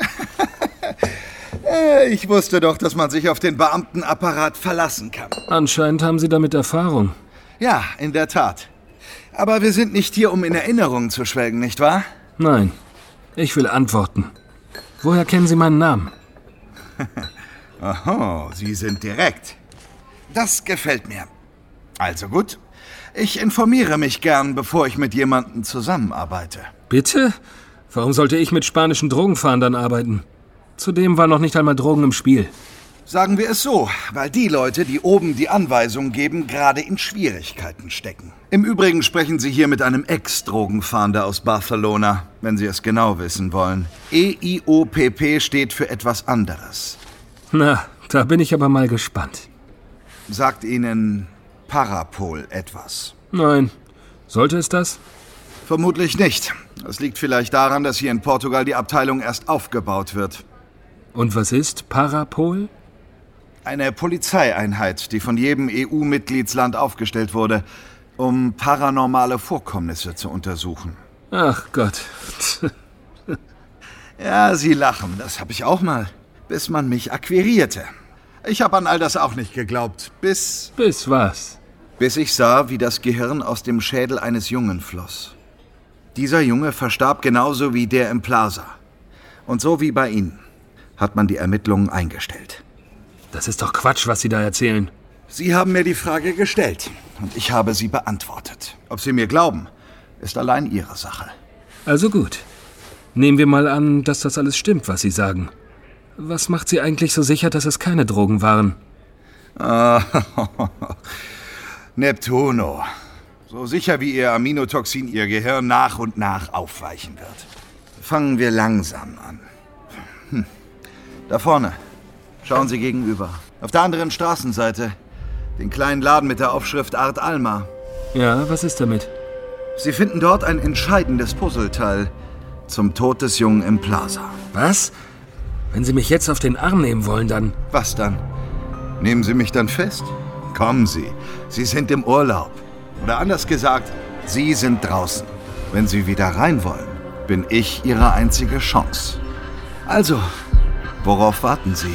Ich wusste doch, dass man sich auf den Beamtenapparat verlassen kann. Anscheinend haben Sie damit Erfahrung. Ja, in der Tat. Aber wir sind nicht hier, um in Erinnerungen zu schwelgen, nicht wahr? Nein. Ich will antworten. Woher kennen Sie meinen Namen? Oho, Sie sind direkt. Das gefällt mir. Also gut. Ich informiere mich gern, bevor ich mit jemandem zusammenarbeite. Bitte? Warum sollte ich mit spanischen Drogenfahndern arbeiten? Zudem waren noch nicht einmal Drogen im Spiel. Sagen wir es so, weil die Leute, die oben die Anweisungen geben, gerade in Schwierigkeiten stecken. Im Übrigen sprechen Sie hier mit einem Ex-Drogenfahnder aus Barcelona, wenn Sie es genau wissen wollen. E I O P P steht für etwas anderes. Na, da bin ich aber mal gespannt. Sagt Ihnen Parapol etwas? Nein. Sollte es das? Vermutlich nicht. Das liegt vielleicht daran, dass hier in Portugal die Abteilung erst aufgebaut wird. Und was ist Parapol? Eine Polizeieinheit, die von jedem E U-Mitgliedsland aufgestellt wurde, um paranormale Vorkommnisse zu untersuchen. Ach Gott. Ja, Sie lachen. Das habe ich auch mal. Bis man mich akquirierte. Ich habe an all das auch nicht geglaubt. Bis... Bis was? Bis ich sah, wie das Gehirn aus dem Schädel eines Jungen floss. Dieser Junge verstarb genauso wie der im Plaza. Und so wie bei Ihnen hat man die Ermittlungen eingestellt. Das ist doch Quatsch, was Sie da erzählen. Sie haben mir die Frage gestellt und ich habe sie beantwortet. Ob Sie mir glauben, ist allein Ihre Sache. Also gut. Nehmen wir mal an, dass das alles stimmt, was Sie sagen. Was macht Sie eigentlich so sicher, dass es keine Drogen waren? Ah, Neptuno. So sicher wie Ihr Aminotoxin Ihr Gehirn nach und nach aufweichen wird. Fangen wir langsam an. Hm. Da vorne. Schauen Sie gegenüber. Auf der anderen Straßenseite. Den kleinen Laden mit der Aufschrift Art Alma. Ja, was ist damit? Sie finden dort ein entscheidendes Puzzleteil zum Tod des Jungen im Plaza. Was? Wenn Sie mich jetzt auf den Arm nehmen wollen, dann... Was dann? Nehmen Sie mich dann fest? Kommen Sie. Sie sind im Urlaub. Oder anders gesagt, Sie sind draußen. Wenn Sie wieder rein wollen, bin ich Ihre einzige Chance. Also, worauf warten Sie?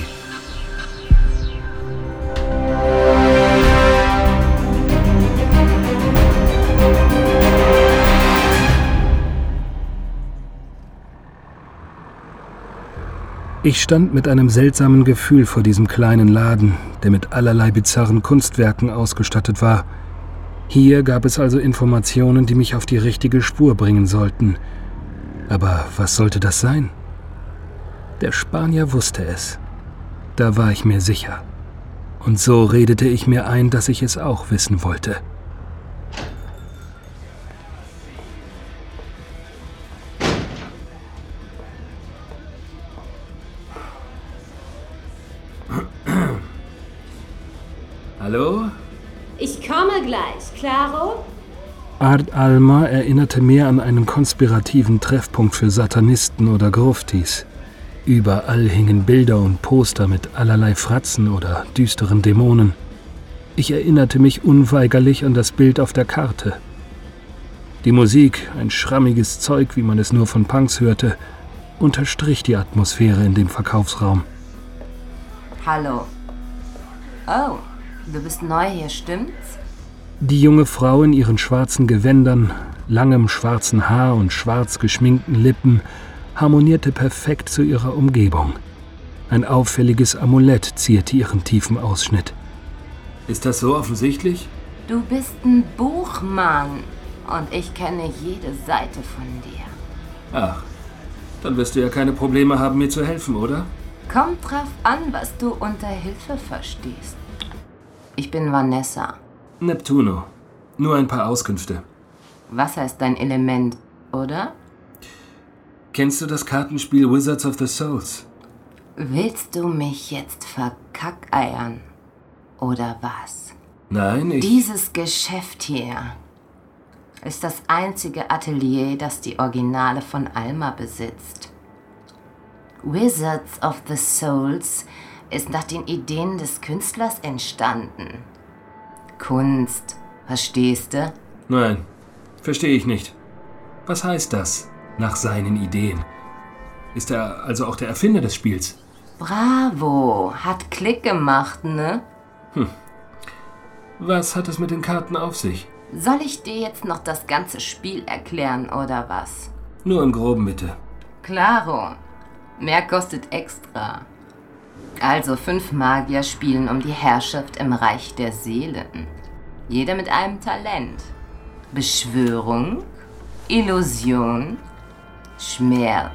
Ich stand mit einem seltsamen Gefühl vor diesem kleinen Laden, der mit allerlei bizarren Kunstwerken ausgestattet war. Hier gab es also Informationen, die mich auf die richtige Spur bringen sollten. Aber was sollte das sein? Der Spanier wusste es. Da war ich mir sicher. Und so redete ich mir ein, dass ich es auch wissen wollte. Hallo? Ich komme gleich, Claro? Art Alma erinnerte mehr an einen konspirativen Treffpunkt für Satanisten oder Gruftis. Überall hingen Bilder und Poster mit allerlei Fratzen oder düsteren Dämonen. Ich erinnerte mich unweigerlich an das Bild auf der Karte. Die Musik, ein schrammiges Zeug, wie man es nur von Punks hörte, unterstrich die Atmosphäre in dem Verkaufsraum. Hallo. Oh. Du bist neu hier, stimmt's? Die junge Frau in ihren schwarzen Gewändern, langem schwarzen Haar und schwarz geschminkten Lippen harmonierte perfekt zu ihrer Umgebung. Ein auffälliges Amulett zierte ihren tiefen Ausschnitt. Ist das so offensichtlich? Du bist ein Buchmann und ich kenne jede Seite von dir. Ach, dann wirst du ja keine Probleme haben, mir zu helfen, oder? Kommt drauf an, was du unter Hilfe verstehst. Ich bin Vanessa. Neptuno. Nur ein paar Auskünfte. Wasser ist dein Element, oder? Kennst du das Kartenspiel Wizards of the Souls? Willst du mich jetzt verkackeiern? Oder was? Nein, ich... Dieses Geschäft hier ist das einzige Atelier, das die Originale von Alma besitzt. Wizards of the Souls ist nach den Ideen des Künstlers entstanden. Kunst, verstehst du? Nein, verstehe ich nicht. Was heißt das, nach seinen Ideen? Ist er also auch der Erfinder des Spiels? Bravo, hat Klick gemacht, ne? Hm. Was hat es mit den Karten auf sich? Soll ich dir jetzt noch das ganze Spiel erklären, oder was? Nur im Groben, bitte. Claro, mehr kostet extra. Also fünf Magier spielen um die Herrschaft im Reich der Seelen. Jeder mit einem Talent. Beschwörung, Illusion, Schmerz,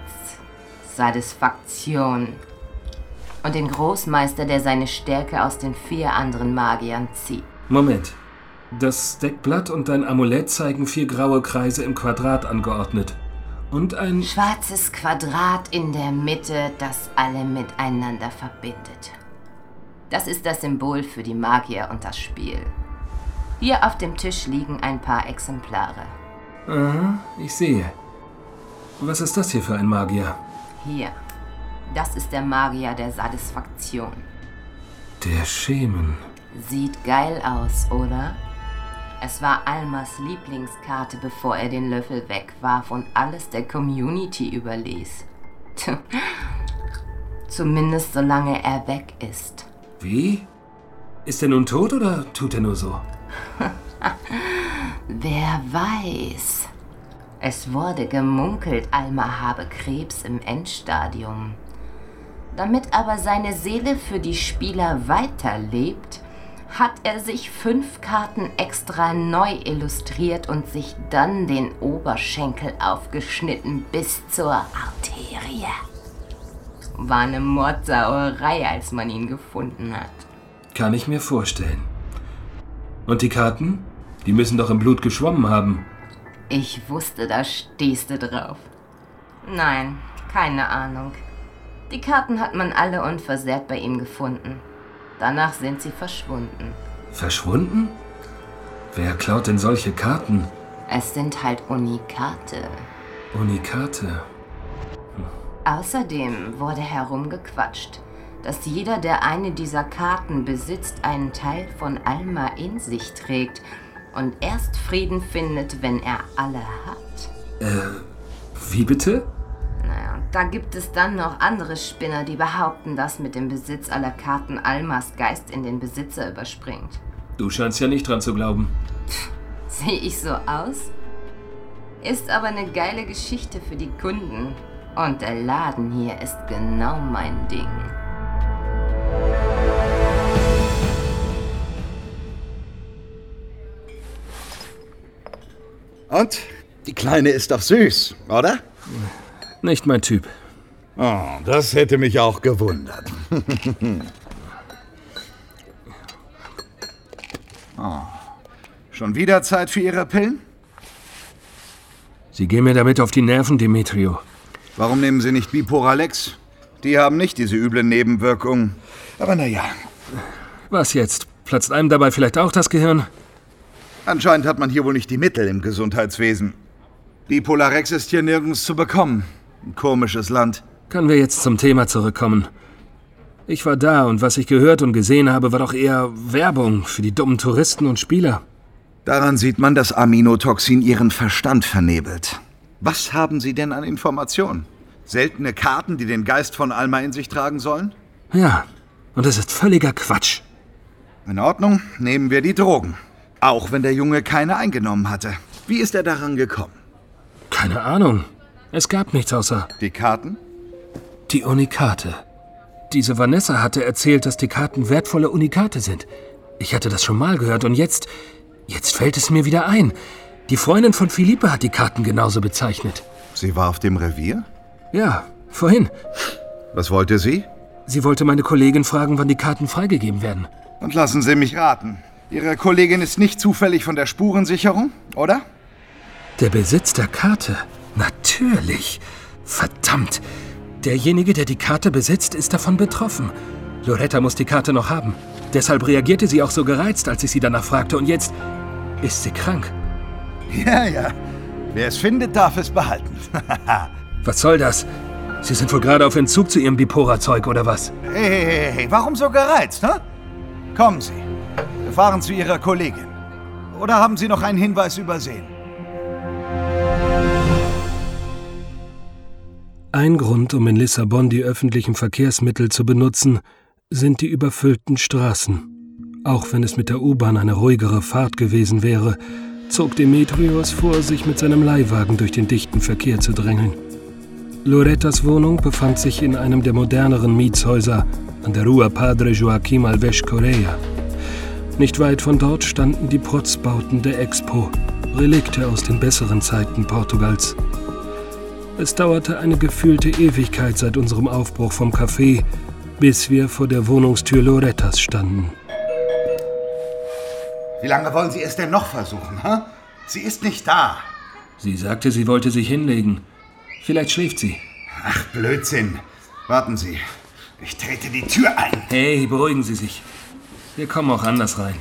Satisfaktion und den Großmeister, der seine Stärke aus den vier anderen Magiern zieht. Moment. Das Deckblatt und dein Amulett zeigen vier graue Kreise im Quadrat angeordnet. Und ein schwarzes Quadrat in der Mitte, das alle miteinander verbindet. Das ist das Symbol für die Magier und das Spiel. Hier auf dem Tisch liegen ein paar Exemplare. Aha, ich sehe. Was ist das hier für ein Magier? Hier. Das ist der Magier der Satisfaktion. Der Schemen. Sieht geil aus, oder? Es war Almas Lieblingskarte, bevor er den Löffel wegwarf und alles der Community überließ. Zumindest solange er weg ist. Wie? Ist er nun tot oder tut er nur so? Wer weiß. Es wurde gemunkelt, Alma habe Krebs im Endstadium. Damit aber seine Seele für die Spieler weiterlebt, hat er sich fünf Karten extra neu illustriert und sich dann den Oberschenkel aufgeschnitten bis zur Arterie. War eine Mordsauerei, als man ihn gefunden hat. Kann ich mir vorstellen. Und die Karten? Die müssen doch im Blut geschwommen haben. Ich wusste, da stehst du drauf. Nein, keine Ahnung. Die Karten hat man alle unversehrt bei ihm gefunden. Danach sind sie verschwunden. Verschwunden? Wer klaut denn solche Karten? Es sind halt Unikate. Unikate? Hm. Außerdem wurde herumgequatscht, dass jeder, der eine dieser Karten besitzt, einen Teil von Alma in sich trägt und erst Frieden findet, wenn er alle hat. Äh, wie bitte? Naja, da gibt es dann noch andere Spinner, die behaupten, dass mit dem Besitz aller Karten Almas Geist in den Besitzer überspringt. Du scheinst ja nicht dran zu glauben. Sehe ich so aus? Ist aber eine geile Geschichte für die Kunden. Und der Laden hier ist genau mein Ding. Und? Die Kleine ist doch süß, oder? Nicht mein Typ. Oh, das hätte mich auch gewundert. Oh. Schon wieder Zeit für Ihre Pillen? Sie gehen mir damit auf die Nerven, Demetrio. Warum nehmen Sie nicht Biporalex? Die haben nicht diese üblen Nebenwirkungen. Aber naja. Was jetzt? Platzt einem dabei vielleicht auch das Gehirn? Anscheinend hat man hier wohl nicht die Mittel im Gesundheitswesen. Bipolarex ist hier nirgends zu bekommen. Ein komisches Land. Können wir jetzt zum Thema zurückkommen? Ich war da und was ich gehört und gesehen habe, war doch eher Werbung für die dummen Touristen und Spieler. Daran sieht man, dass Aminotoxin Ihren Verstand vernebelt. Was haben Sie denn an Informationen? Seltene Karten, die den Geist von Alma in sich tragen sollen? Ja, und das ist völliger Quatsch. In Ordnung, nehmen wir die Drogen. Auch wenn der Junge keine eingenommen hatte. Wie ist er daran gekommen? Keine Ahnung. Es gab nichts außer... Die Karten? Die Unikate. Diese Vanessa hatte erzählt, dass die Karten wertvolle Unikate sind. Ich hatte das schon mal gehört und jetzt... Jetzt fällt es mir wieder ein. Die Freundin von Philippe hat die Karten genauso bezeichnet. Sie war auf dem Revier? Ja, vorhin. Was wollte sie? Sie wollte meine Kollegin fragen, wann die Karten freigegeben werden. Und lassen Sie mich raten. Ihre Kollegin ist nicht zufällig von der Spurensicherung, oder? Der Besitz der Karte? Natürlich. Verdammt. Derjenige, der die Karte besitzt, ist davon betroffen. Loretta muss die Karte noch haben. Deshalb reagierte sie auch so gereizt, als ich sie danach fragte. Und jetzt ist sie krank. Ja, ja. Wer es findet, darf es behalten. Was soll das? Sie sind wohl gerade auf Entzug zu Ihrem Bipora-Zeug, oder was? Hey, hey, hey, hey, warum so gereizt, ne? Kommen Sie. Wir fahren zu Ihrer Kollegin. Oder haben Sie noch einen Hinweis übersehen? Ein Grund, um in Lissabon die öffentlichen Verkehrsmittel zu benutzen, sind die überfüllten Straßen. Auch wenn es mit der U-Bahn eine ruhigere Fahrt gewesen wäre, zog Demetrios vor, sich mit seinem Leihwagen durch den dichten Verkehr zu drängeln. Lorettas Wohnung befand sich in einem der moderneren Mietshäuser an der Rua Padre Joaquim Alves Correa. Nicht weit von dort standen die Protzbauten der Expo, Relikte aus den besseren Zeiten Portugals. Es dauerte eine gefühlte Ewigkeit seit unserem Aufbruch vom Café, bis wir vor der Wohnungstür Lorettas standen. Wie lange wollen Sie es denn noch versuchen, hä? Sie ist nicht da. Sie sagte, sie wollte sich hinlegen. Vielleicht schläft sie. Ach, Blödsinn. Warten Sie. Ich trete die Tür ein. Hey, beruhigen Sie sich. Wir kommen auch anders rein.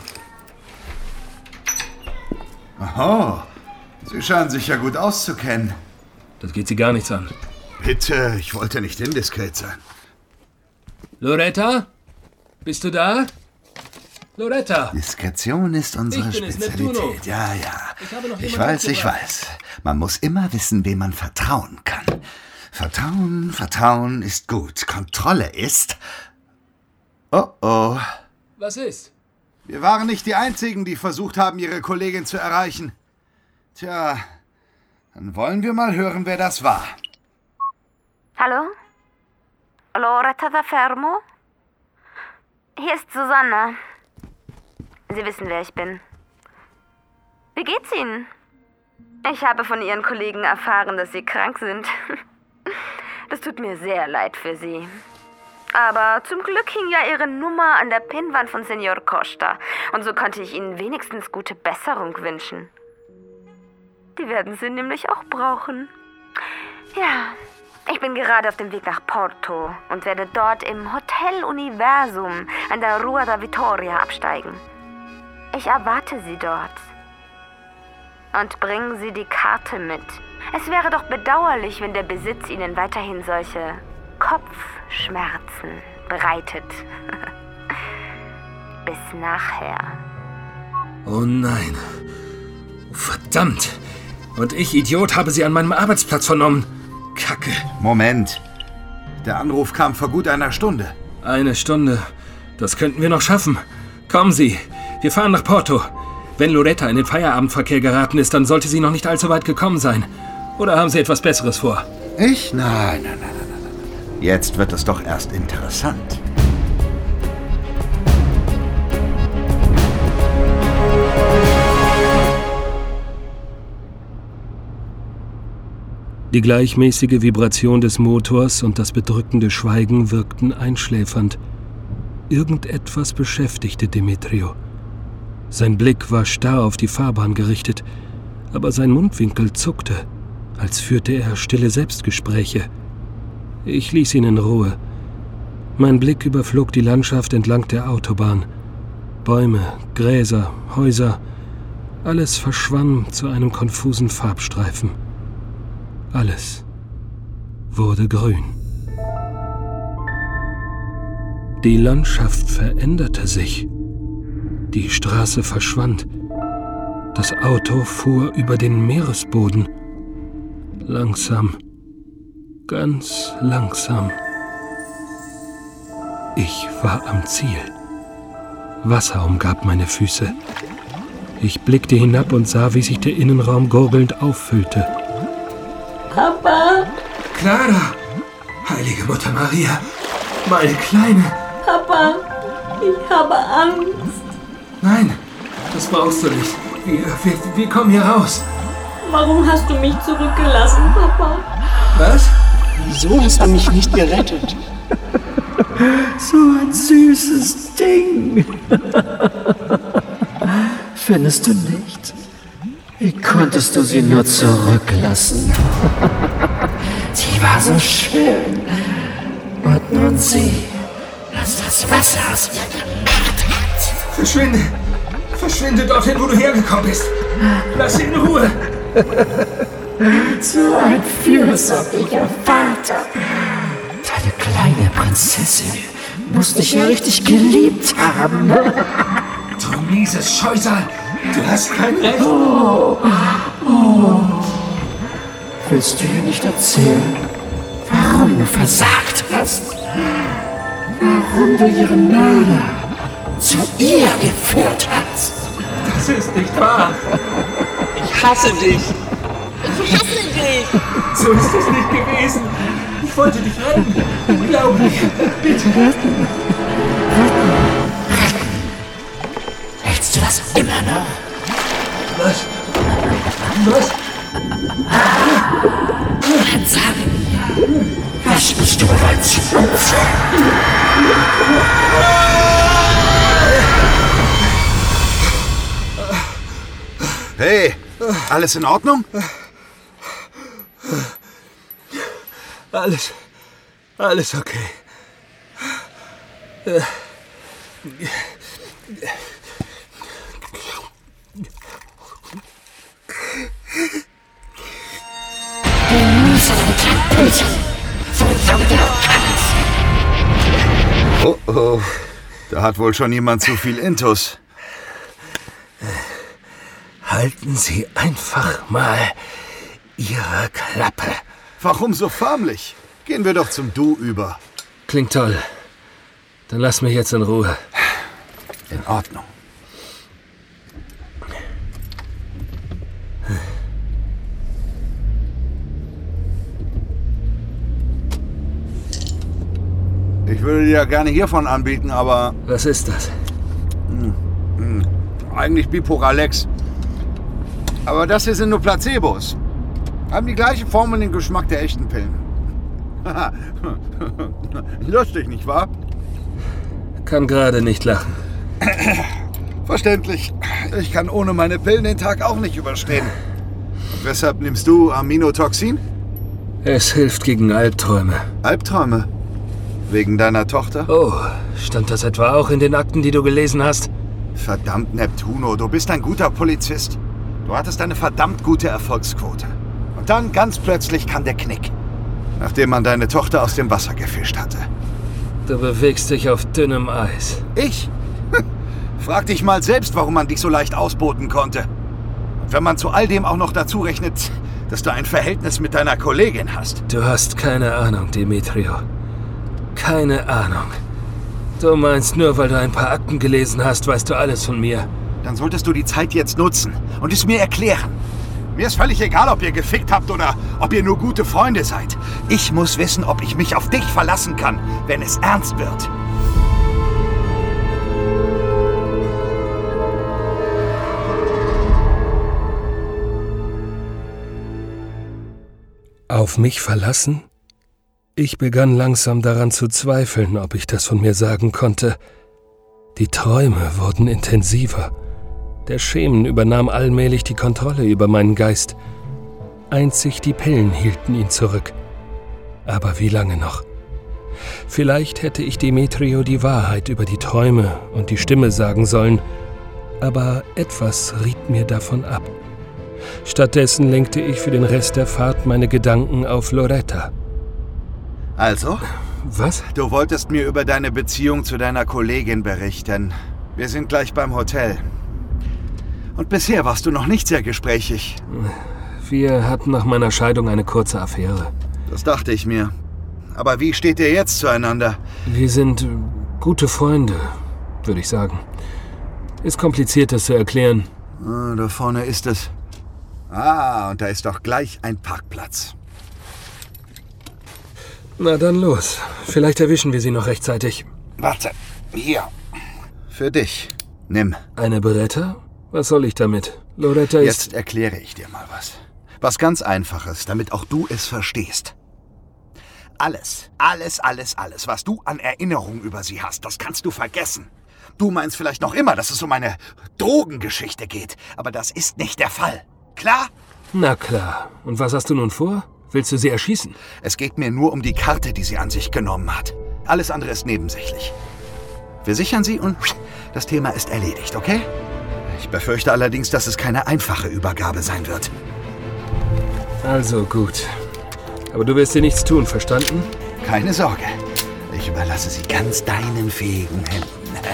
Oho. Sie scheinen sich ja gut auszukennen. Das geht Sie gar nichts an. Bitte, ich wollte nicht indiskret sein. Loretta? Bist du da? Loretta! Diskretion ist unsere Spezialität. Ja, ja. Ich, ich weiß, ich weiß. Man muss immer wissen, wem man vertrauen kann. Vertrauen, Vertrauen ist gut. Kontrolle ist... Oh, oh. Was ist? Wir waren nicht die Einzigen, die versucht haben, Ihre Kollegin zu erreichen. Tja, dann wollen wir mal hören, wer das war. Hallo? Loretta da Fermo? Hier ist Susanne. Sie wissen, wer ich bin. Wie geht's Ihnen? Ich habe von Ihren Kollegen erfahren, dass Sie krank sind. Das tut mir sehr leid für Sie. Aber zum Glück hing ja Ihre Nummer an der Pinnwand von Senor Costa. Und so konnte ich Ihnen wenigstens gute Besserung wünschen. Die werden Sie nämlich auch brauchen. Ja, ich bin gerade auf dem Weg nach Porto und werde dort im Hotel Universum an der Rua da Vittoria absteigen. Ich erwarte Sie dort. Und bringen Sie die Karte mit. Es wäre doch bedauerlich, wenn der Besitz Ihnen weiterhin solche Kopfschmerzen bereitet. Bis nachher. Oh nein. Verdammt. Und ich, Idiot, habe sie an meinem Arbeitsplatz vernommen. Kacke. Moment. Der Anruf kam vor gut einer Stunde. Eine Stunde. Das könnten wir noch schaffen. Kommen Sie. Wir fahren nach Porto. Wenn Loretta in den Feierabendverkehr geraten ist, dann sollte sie noch nicht allzu weit gekommen sein. Oder haben Sie etwas Besseres vor? Ich? Nein, nein, nein, nein, nein. Jetzt wird es doch erst interessant. Die gleichmäßige Vibration des Motors und das bedrückende Schweigen wirkten einschläfernd. Irgendetwas beschäftigte Demetrio. Sein Blick war starr auf die Fahrbahn gerichtet, aber sein Mundwinkel zuckte, als führte er stille Selbstgespräche. Ich ließ ihn in Ruhe. Mein Blick überflog die Landschaft entlang der Autobahn. Bäume, Gräser, Häuser, alles verschwamm zu einem konfusen Farbstreifen. Alles wurde grün. Die Landschaft veränderte sich. Die Straße verschwand. Das Auto fuhr über den Meeresboden. Langsam, ganz langsam. Ich war am Ziel. Wasser umgab meine Füße. Ich blickte hinab und sah, wie sich der Innenraum gurgelnd auffüllte. Papa! Clara! Heilige Mutter Maria! Meine Kleine! Papa! Ich habe Angst! Nein, das brauchst du nicht. Wir, wir, wir kommen hier raus. Warum hast du mich zurückgelassen, Papa? Was? Wieso hast du mich nicht gerettet? So ein süßes Ding. Findest du nicht? Wie konntest du sie nur zurücklassen? Sie war so schön. Und nun sieh, was das Wasser aus ihr gemacht hat. Verschwinde! Verschwinde dorthin, wo du hergekommen bist! Lass sie in Ruhe! So ein fürsorglicher Vater. Deine kleine Prinzessin muss dich ja richtig geliebt haben. Du mieses Scheusal! Du hast kein Recht! Oh, oh. Willst du ihr nicht erzählen, warum du versagt hast? Warum du ihren Mörder zu ihr geführt hast? Das ist nicht wahr! Ich hasse dich! Ich hasse dich! So ist es nicht gewesen! Ich wollte dich retten! Glaub mir! Bitte retten! Hältst du das immer noch? Was? Was? Dann sag mir, was bist du bereit zu opfern? Hey, alles in Ordnung? Alles, alles okay. Oh oh, da hat wohl schon jemand zu viel Intus. Halten Sie einfach mal Ihre Klappe. Warum so förmlich? Gehen wir doch zum Du über. Klingt toll. Dann lass mich jetzt in Ruhe. In Ordnung. Ich würde dir ja gerne hiervon anbieten, aber... Was ist das? Hm, hm, eigentlich Biporalex. Aber das hier sind nur Placebos. Haben die gleiche Form und den Geschmack der echten Pillen. Lustig, nicht wahr? Kann gerade nicht lachen. Verständlich. Ich kann ohne meine Pillen den Tag auch nicht überstehen. Und weshalb nimmst du Aminotoxin? Es hilft gegen Albträume. Albträume? Wegen deiner Tochter? Oh, stand das etwa auch in den Akten, die du gelesen hast? Verdammt, Neptuno, du bist ein guter Polizist. Du hattest eine verdammt gute Erfolgsquote. Und dann ganz plötzlich kam der Knick, nachdem man deine Tochter aus dem Wasser gefischt hatte. Du bewegst dich auf dünnem Eis. Ich? Frag dich mal selbst, warum man dich so leicht ausboten konnte. Und wenn man zu all dem auch noch dazu rechnet, dass du ein Verhältnis mit deiner Kollegin hast. Du hast keine Ahnung, Demetrio. Keine Ahnung. Du meinst, nur weil du ein paar Akten gelesen hast, weißt du alles von mir. Dann solltest du die Zeit jetzt nutzen und es mir erklären. Mir ist völlig egal, ob ihr gefickt habt oder ob ihr nur gute Freunde seid. Ich muss wissen, ob ich mich auf dich verlassen kann, wenn es ernst wird. Auf mich verlassen? Ich begann langsam daran zu zweifeln, ob ich das von mir sagen konnte. Die Träume wurden intensiver. Der Schemen übernahm allmählich die Kontrolle über meinen Geist. Einzig die Pillen hielten ihn zurück. Aber wie lange noch? Vielleicht hätte ich Demetrio die Wahrheit über die Träume und die Stimme sagen sollen, aber etwas riet mir davon ab. Stattdessen lenkte ich für den Rest der Fahrt meine Gedanken auf Loretta. Also? Was? Du wolltest mir über deine Beziehung zu deiner Kollegin berichten. Wir sind gleich beim Hotel. Und bisher warst du noch nicht sehr gesprächig. Wir hatten nach meiner Scheidung eine kurze Affäre. Das dachte ich mir. Aber wie steht ihr jetzt zueinander? Wir sind gute Freunde, würde ich sagen. Ist kompliziert, das zu erklären. Ah, da vorne ist es. Ah, und da ist doch gleich ein Parkplatz. Na dann los. Vielleicht erwischen wir sie noch rechtzeitig. Warte, hier. Für dich. Nimm. Eine Beretta? Was soll ich damit? Loretta ist... Jetzt erkläre ich dir mal was. Was ganz Einfaches, damit auch du es verstehst. Alles, alles, alles, alles, was du an Erinnerung über sie hast, das kannst du vergessen. Du meinst vielleicht noch immer, dass es um eine Drogengeschichte geht, aber das ist nicht der Fall. Klar? Na klar. Und was hast du nun vor? Willst du sie erschießen? Es geht mir nur um die Karte, die sie an sich genommen hat. Alles andere ist nebensächlich. Wir sichern sie und das Thema ist erledigt, okay? Ich befürchte allerdings, dass es keine einfache Übergabe sein wird. Also gut. Aber du wirst dir nichts tun, verstanden? Keine Sorge. Ich überlasse sie ganz deinen fähigen Händen.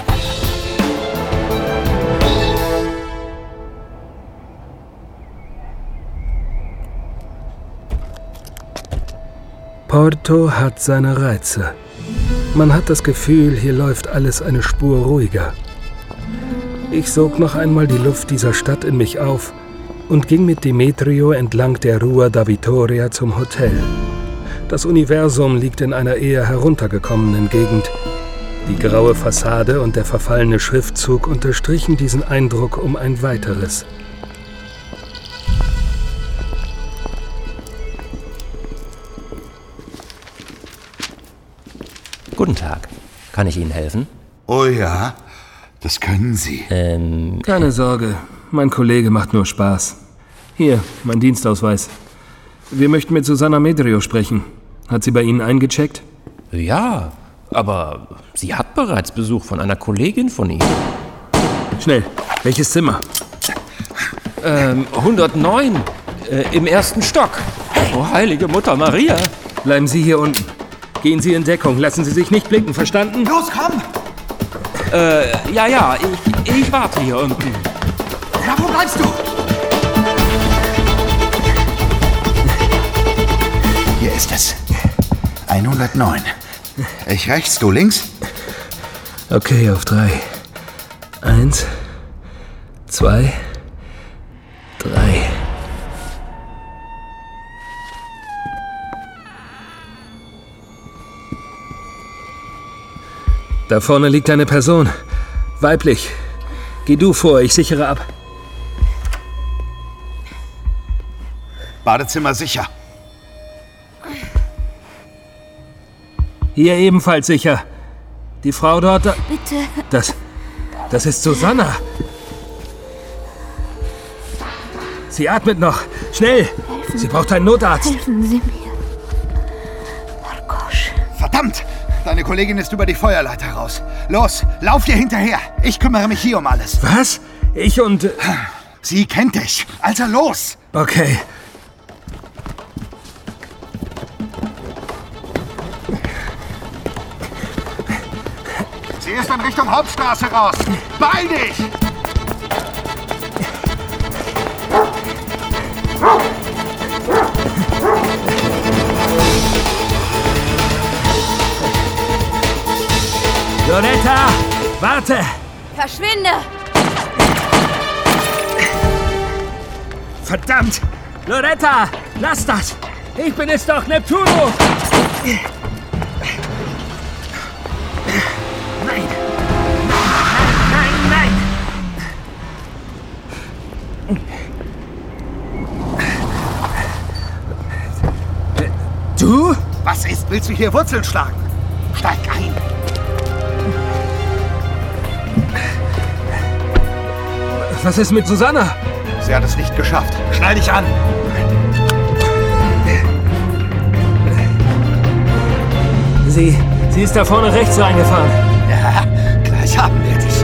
Porto hat seine Reize. Man hat das Gefühl, hier läuft alles eine Spur ruhiger. Ich sog noch einmal die Luft dieser Stadt in mich auf und ging mit Demetrio entlang der Rua da Vittoria zum Hotel. Das Universum liegt in einer eher heruntergekommenen Gegend. Die graue Fassade und der verfallene Schriftzug unterstrichen diesen Eindruck um ein weiteres. Guten Tag. Kann ich Ihnen helfen? Oh ja, das können Sie. Ähm... Keine Sorge, mein Kollege macht nur Spaß. Hier, mein Dienstausweis. Wir möchten mit Susanna Medrio sprechen. Hat sie bei Ihnen eingecheckt? Ja, aber sie hat bereits Besuch von einer Kollegin von Ihnen. Schnell, welches Zimmer? Ähm, hundertneun, äh, im ersten Stock. Oh, heilige Mutter Maria. Bleiben Sie hier unten. Gehen Sie in Deckung, lassen Sie sich nicht blicken, verstanden? Los, komm! Äh, ja, ja, ich, ich warte hier unten. Ja, wo bleibst du? Hier ist es. hundertneun. Ich rechts, du links? Okay, auf drei. Eins, zwei, drei. Da vorne liegt eine Person. Weiblich. Geh du vor, ich sichere ab. Badezimmer sicher. Hier ebenfalls sicher. Die Frau dort... Da Bitte. Das... Das ist Susanna. Sie atmet noch. Schnell! Helfen. Sie braucht einen Notarzt. Helfen Sie mir. Verdammt! Deine Kollegin ist über die Feuerleiter raus. Los, lauf ihr hinterher. Ich kümmere mich hier um alles. Was? Ich und... Äh Sie kennt dich. Also los! Okay. Sie ist in Richtung Hauptstraße raus. Beeil dich! Loretta, warte! Verschwinde! Verdammt! Loretta, lass das! Ich bin es doch, Neptuno! Nein! Nein, nein, nein! Du? Was ist? Willst du hier Wurzeln schlagen? Steig ein! Was ist mit Susanna? Sie hat es nicht geschafft. Schnall dich an! Sie, sie ist da vorne rechts reingefahren. Ja, gleich haben wir dich.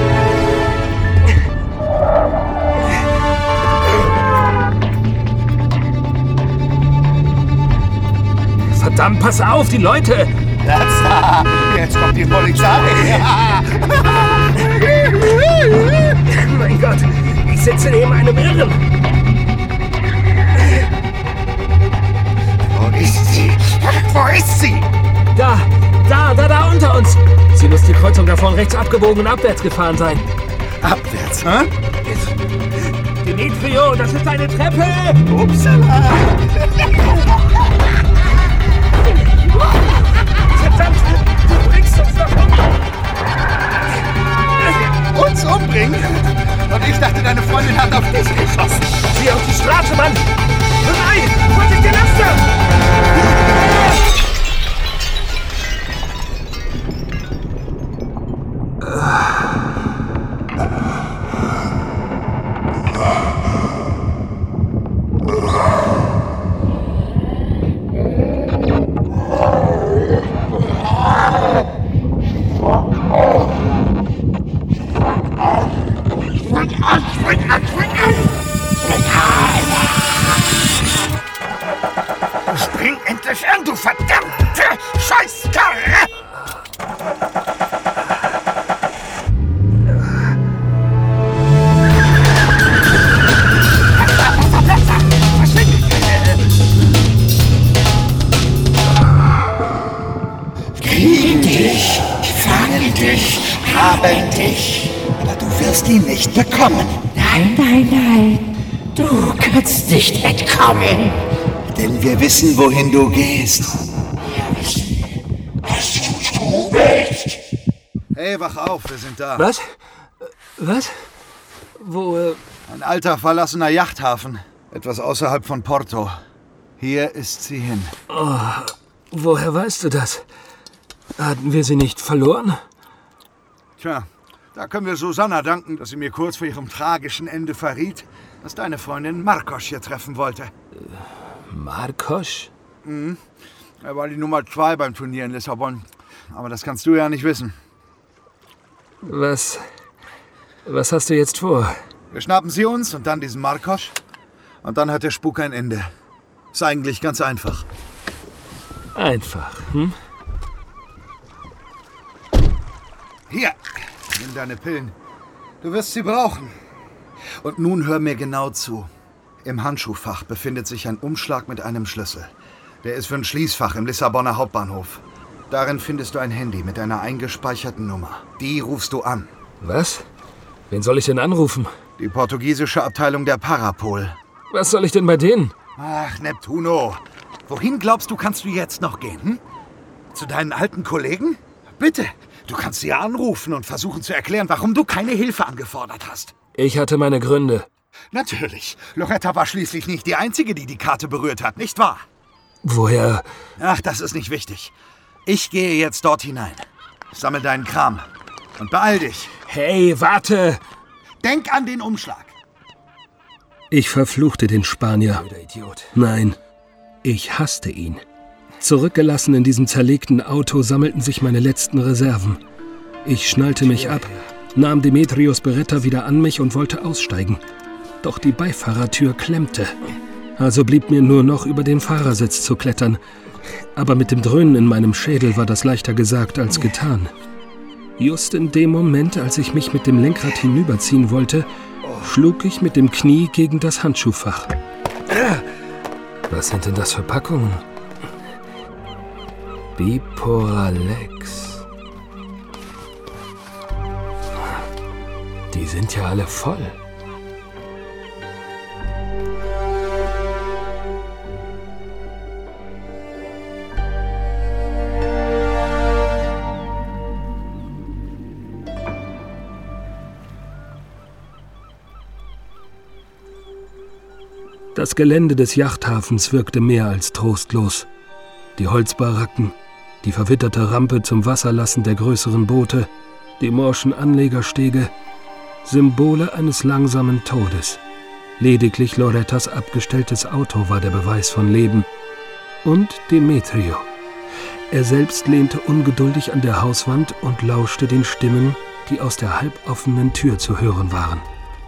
Verdammt, pass auf, die Leute! Jetzt, jetzt kommt die Polizei. Mein Gott, ich sitze neben einem Irren. Wo ist sie? Wo ist sie? Da, da, da, da unter uns. Sie muss die Kreuzung da vorne rechts abgebogen und abwärts gefahren sein. Abwärts, hä? Demetrio, das ist eine Treppe. Upsala. Verdammt, du bringst uns doch um. Uns umbringen? Und ich dachte, deine Freundin hat auf dich geschossen. Sieh auf die Straße, Mann! Nein! Vorsicht, die Laster! Spring endlich an, du verdammte Scheißkarre! Kriegen dich, fangen dich, haben dich. Aber du wirst ihn nicht bekommen. Nein, nein, nein. Du kannst nicht entkommen. Denn wir wissen, wohin du gehst. Wir wissen, was du tun willst. Hey, wach auf, wir sind da. Was? Was? Wo, äh... Ein alter, verlassener Yachthafen. Etwas außerhalb von Porto. Hier ist sie hin. Oh, woher weißt du das? Hatten wir sie nicht verloren? Tja, da können wir Susanna danken, dass sie mir kurz vor ihrem tragischen Ende verriet, dass deine Freundin Marcos hier treffen wollte. Marcos? Mhm. Er war die Nummer zwei beim Turnier in Lissabon. Aber das kannst du ja nicht wissen. Was... Was hast du jetzt vor? Wir schnappen sie uns und dann diesen Marcos. Und dann hat der Spuk ein Ende. Ist eigentlich ganz einfach. Einfach, hm? Hier, nimm deine Pillen. Du wirst sie brauchen. Und nun hör mir genau zu. Im Handschuhfach befindet sich ein Umschlag mit einem Schlüssel. Der ist für ein Schließfach im Lissabonner Hauptbahnhof. Darin findest du ein Handy mit einer eingespeicherten Nummer. Die rufst du an. Was? Wen soll ich denn anrufen? Die portugiesische Abteilung der Parapol. Was soll ich denn bei denen? Ach, Neptuno. Wohin glaubst du, kannst du jetzt noch gehen? Hm? Zu deinen alten Kollegen? Bitte. Du kannst sie anrufen und versuchen zu erklären, warum du keine Hilfe angefordert hast. Ich hatte meine Gründe. Natürlich. Loretta war schließlich nicht die Einzige, die die Karte berührt hat, nicht wahr? Woher? Ach, das ist nicht wichtig. Ich gehe jetzt dort hinein. Sammel deinen Kram. Und beeil dich. Hey, warte! Denk an den Umschlag. Ich verfluchte den Spanier. Idiot. Nein, ich hasste ihn. Zurückgelassen in diesem zerlegten Auto sammelten sich meine letzten Reserven. Ich schnallte mich ab, nahm Demetrios Beretta wieder an mich und wollte aussteigen. Doch die Beifahrertür klemmte. Also blieb mir nur noch über den Fahrersitz zu klettern. Aber mit dem Dröhnen in meinem Schädel war das leichter gesagt als getan. Just in dem Moment, als ich mich mit dem Lenkrad hinüberziehen wollte, schlug ich mit dem Knie gegen das Handschuhfach. Was sind denn das für Packungen? Biporalex. Die sind ja alle voll. Das Gelände des Yachthafens wirkte mehr als trostlos. Die Holzbaracken, die verwitterte Rampe zum Wasserlassen der größeren Boote, die morschen Anlegerstege, Symbole eines langsamen Todes. Lediglich Lorettas abgestelltes Auto war der Beweis von Leben. Und Demetrio. Er selbst lehnte ungeduldig an der Hauswand und lauschte den Stimmen, die aus der halboffenen Tür zu hören waren.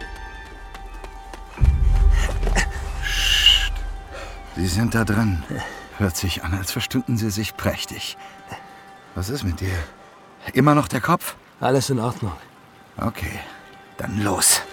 Sie sind da drin. Hört sich an, als verstünden Sie sich prächtig. Was ist mit dir? Immer noch der Kopf? Alles in Ordnung. Okay, dann los.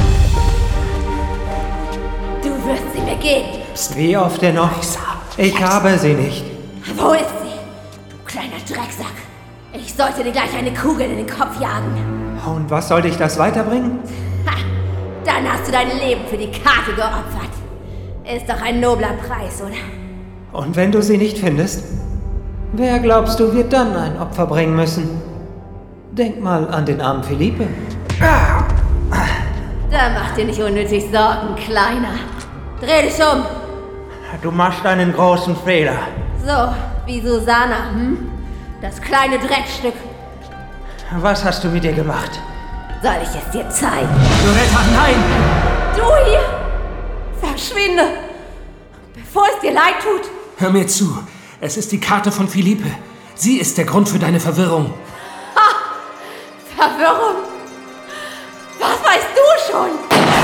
Du wirst sie mir geben. Wie oft denn noch? Ich habe sie nicht. Wo ist sie? Du kleiner Drecksack. Ich sollte dir gleich eine Kugel in den Kopf jagen. Und was soll dich das weiterbringen? Ha! Dann hast du dein Leben für die Karte geopfert. Ist doch ein nobler Preis, oder? Und wenn du sie nicht findest, wer glaubst du, wird dann ein Opfer bringen müssen? Denk mal an den armen Felipe. Da mach dir nicht unnötig Sorgen, Kleiner. Dreh dich um. Du machst einen großen Fehler. So, wie Susanna, hm? Das kleine Dreckstück. Was hast du mit ihr gemacht? Soll ich es dir zeigen? Loretta, nein! Du hier! Verschwinde! Bevor es dir leid tut! Hör mir zu. Es ist die Karte von Felipe. Sie ist der Grund für deine Verwirrung. Ha! Verwirrung? Was weißt du schon?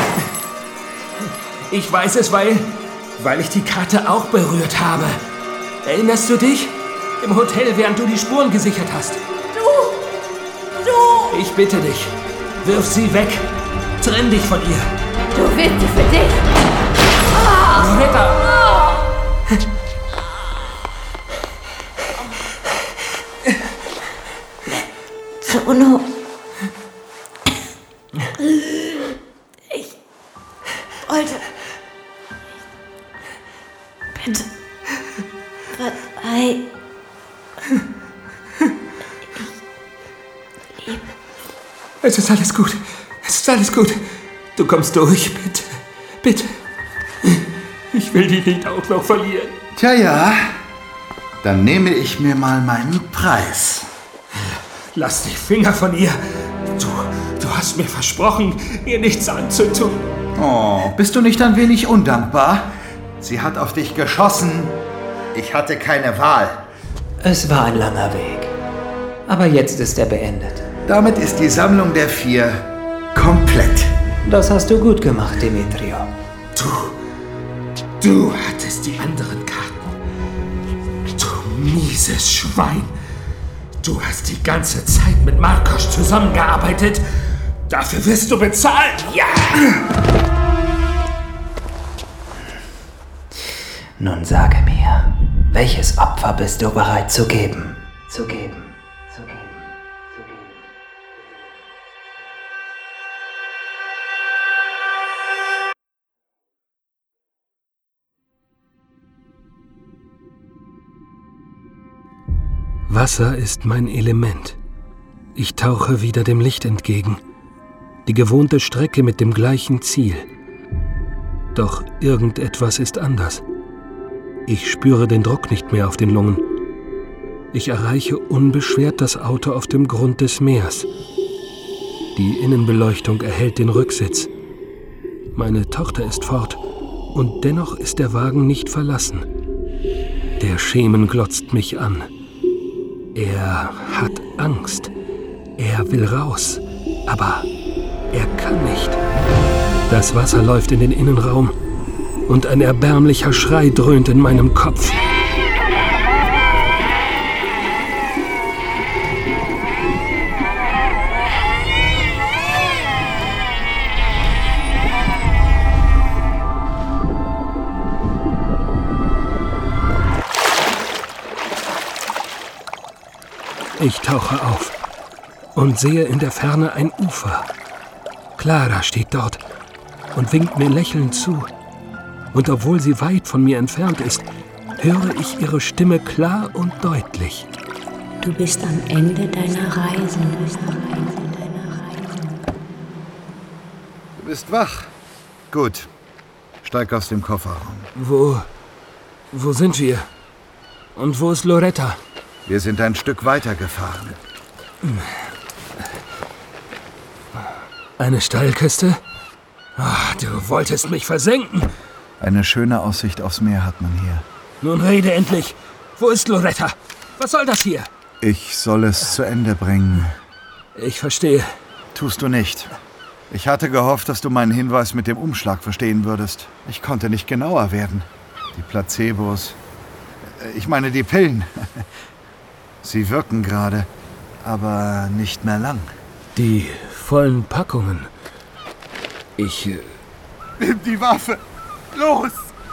Ich weiß es, weil... weil ich die Karte auch berührt habe. Erinnerst du dich? Im Hotel, während du die Spuren gesichert hast. Du! Du! Ich bitte dich. Wirf sie weg. Trenn dich von ihr. Du willst sie für dich. Oh. Loretta! Bruno. Ich wollte... Bitte. Verzeih. Ich liebe... Es ist alles gut. Es ist alles gut. Du kommst durch, bitte. Bitte. Ich will die nicht auch noch verlieren. Tja, ja. Dann nehme ich mir mal meinen Preis. Lass die Finger von ihr. Du, du hast mir versprochen, ihr nichts anzutun. Oh, bist du nicht ein wenig undankbar? Sie hat auf dich geschossen. Ich hatte keine Wahl. Es war ein langer Weg. Aber jetzt ist er beendet. Damit ist die Sammlung der vier komplett. Das hast du gut gemacht, Demetrio. Du, du hattest die anderen Karten. Du mieses Schwein. Du hast die ganze Zeit mit Markos zusammengearbeitet. Dafür wirst du bezahlen. Ja! Nun sage mir, welches Opfer bist du bereit zu geben? Zu geben. Zu geben. Zu geben. Wasser ist mein Element. Ich tauche wieder dem Licht entgegen. Die gewohnte Strecke mit dem gleichen Ziel. Doch irgendetwas ist anders. Ich spüre den Druck nicht mehr auf den Lungen. Ich erreiche unbeschwert das Auto auf dem Grund des Meers. Die Innenbeleuchtung erhält den Rücksitz. Meine Tochter ist fort und dennoch ist der Wagen nicht verlassen. Der Schemen glotzt mich an. Er hat Angst. Er will raus. Aber er kann nicht. Das Wasser läuft in den Innenraum und ein erbärmlicher Schrei dröhnt in meinem Kopf. Ich tauche auf und sehe in der Ferne ein Ufer. Clara steht dort und winkt mir lächelnd zu. Und obwohl sie weit von mir entfernt ist, höre ich ihre Stimme klar und deutlich. Du bist am Ende deiner Reise. Du bist wach. Gut. Steig aus dem Kofferraum. Wo... wo sind wir? Und wo ist Loretta? Wir sind ein Stück weiter gefahren. Eine Steilküste? Ach, du wolltest mich versenken. Eine schöne Aussicht aufs Meer hat man hier. Nun rede endlich. Wo ist Loretta? Was soll das hier? Ich soll es zu Ende bringen. Ich verstehe. Tust du nicht. Ich hatte gehofft, dass du meinen Hinweis mit dem Umschlag verstehen würdest. Ich konnte nicht genauer werden. Die Placebos. Ich meine die Pillen. Sie wirken gerade, aber nicht mehr lang. Die vollen Packungen. Ich... Äh Nimm die Waffe! Los!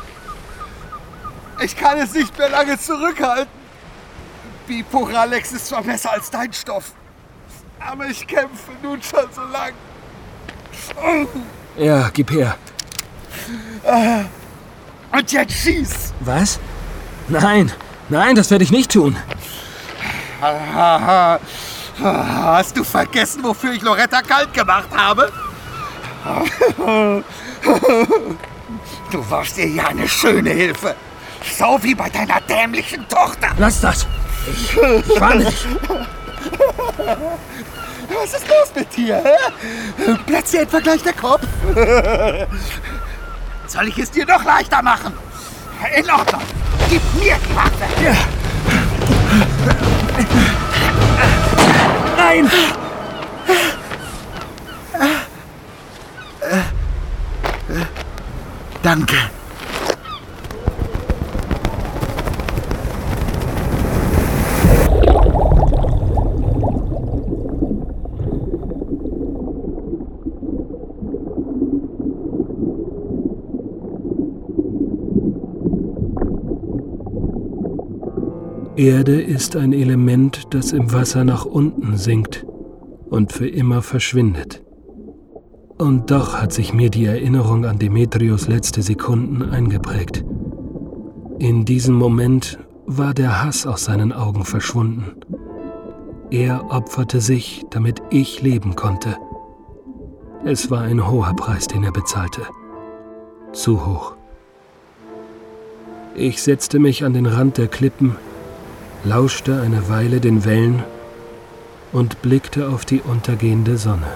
Ich kann es nicht mehr lange zurückhalten. Biporalex ist zwar besser als dein Stoff, aber ich kämpfe nun schon so lang. Ja, gib her. Und jetzt schieß! Was? Nein, nein, das werde ich nicht tun. Hast du vergessen, wofür ich Loretta kalt gemacht habe? Du warst ihr ja eine schöne Hilfe. So wie bei deiner dämlichen Tochter. Lass das. Ich, ich warne dich. Was ist los mit dir? Hä? Platzt dir etwa gleich der Kopf? Soll ich es dir noch leichter machen? In Ordnung. Gib mir die Waffe. Ja. Nein! Danke. Erde ist ein Element, das im Wasser nach unten sinkt und für immer verschwindet. Und doch hat sich mir die Erinnerung an Demetrios letzte Sekunden eingeprägt. In diesem Moment war der Hass aus seinen Augen verschwunden. Er opferte sich, damit ich leben konnte. Es war ein hoher Preis, den er bezahlte. Zu hoch. Ich setzte mich an den Rand der Klippen, lauschte eine Weile den Wellen und blickte auf die untergehende Sonne.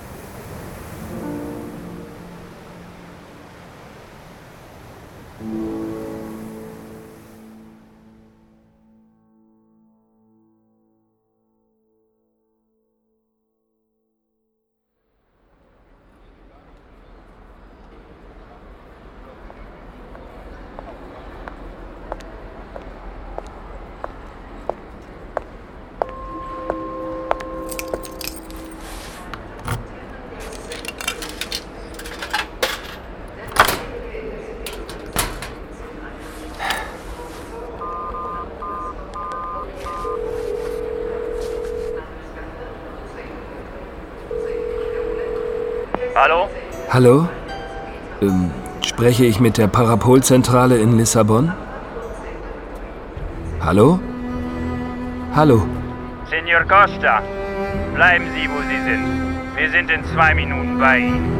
Hallo? Hallo? Ähm, spreche ich mit der Parapolzentrale in Lissabon? Hallo? Hallo? Senor Costa, bleiben Sie, wo Sie sind. Wir sind in zwei Minuten bei Ihnen.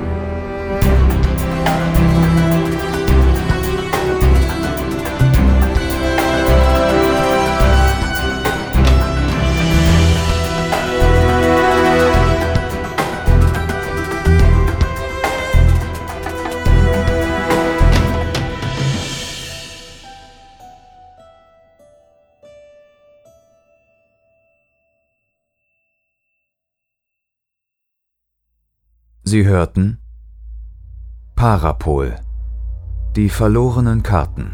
Sie hörten Parapol, die verlorenen Karten.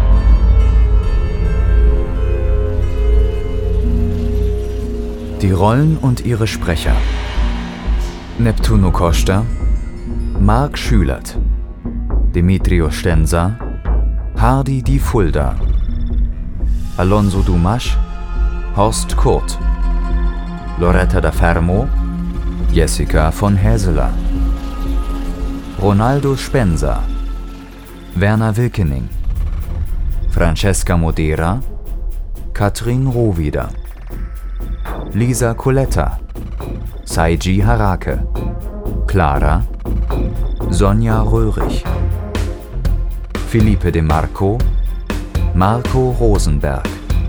Die Rollen und ihre Sprecher: Neptuno Costa, Mark Schülert, Demetrio Stenza, Hardy Di Fulda, Alonso Dumas, Horst Kurt, Loretta da Fermo, Jessica von Häseler, Ronaldo Spencer, Werner Wilkening, Francesca Modera, Katrin Rohwieder, Lisa Coletta, Saiji Harake, Clara, Sonja Röhrig, Felipe De Marco, Marco Rosenberg,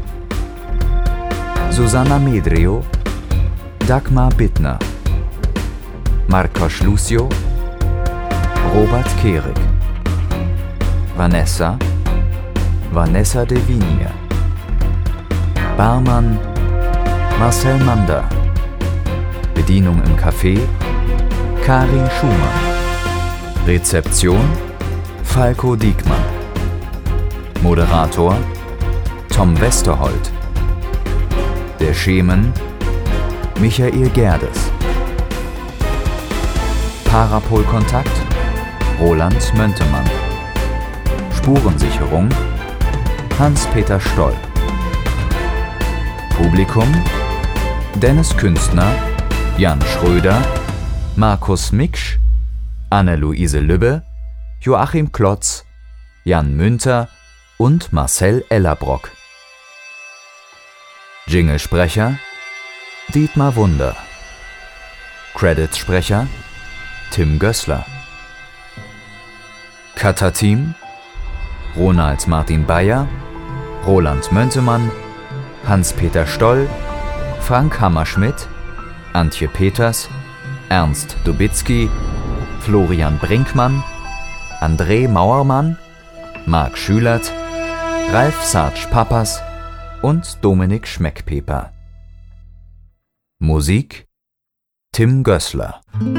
Susanna Medrio, Dagmar Bittner, Marcos Lucio, Robert Kehrig, Vanessa, Vanessa de Vigne, Barmann, Marcel Mander, Bedienung im Café, Karin Schumann, Rezeption, Falco Diekmann, Moderator, Tom Westerholt, der Schemen, Michael Gerdes, Parapol-Kontakt, Roland Möntemann, Spurensicherung, Hans-Peter Stoll, Publikum, Dennis Künstner, Jan Schröder, Markus Miksch, Anne-Luise Lübbe, Joachim Klotz, Jan Münter und Marcel Ellerbrock. Jinglesprecher Dietmar Wunder. Credits-Sprecher Tim Gößler. Cutter-Team Ronald Martin Bayer, Roland Möntemann, Hans-Peter Stoll, Frank Hammerschmidt, Antje Peters, Ernst Dubitzky, Florian Brinkmann, André Mauermann, Marc Schülert, Ralf Sarge Pappas und Dominik Schmeckpeper. Musik Tim Gößler.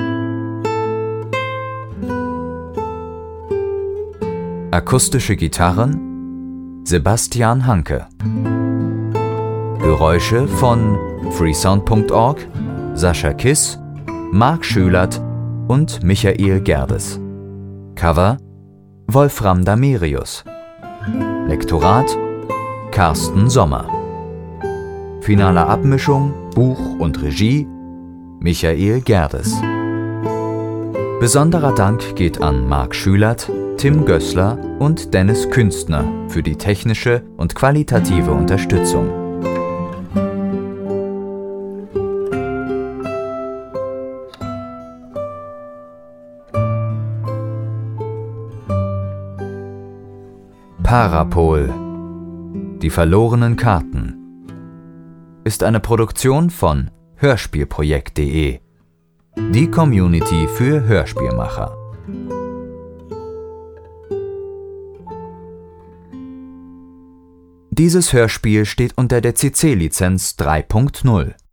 Akustische Gitarren Sebastian Hanke. Geräusche von freesound punkt org, Sascha Kiss, Marc Schülert und Michael Gerdes. Cover Wolfram Damerius. Lektorat Carsten Sommer. Finale Abmischung, Buch und Regie Michael Gerdes. Besonderer Dank geht an Marc Schülert, Tim Gößler und Dennis Künstner für die technische und qualitative Unterstützung. Parapol, die verlorenen Karten, ist eine Produktion von hörspielprojekt punkt de, die Community für Hörspielmacher. Dieses Hörspiel steht unter der C C-Lizenz drei Punkt null.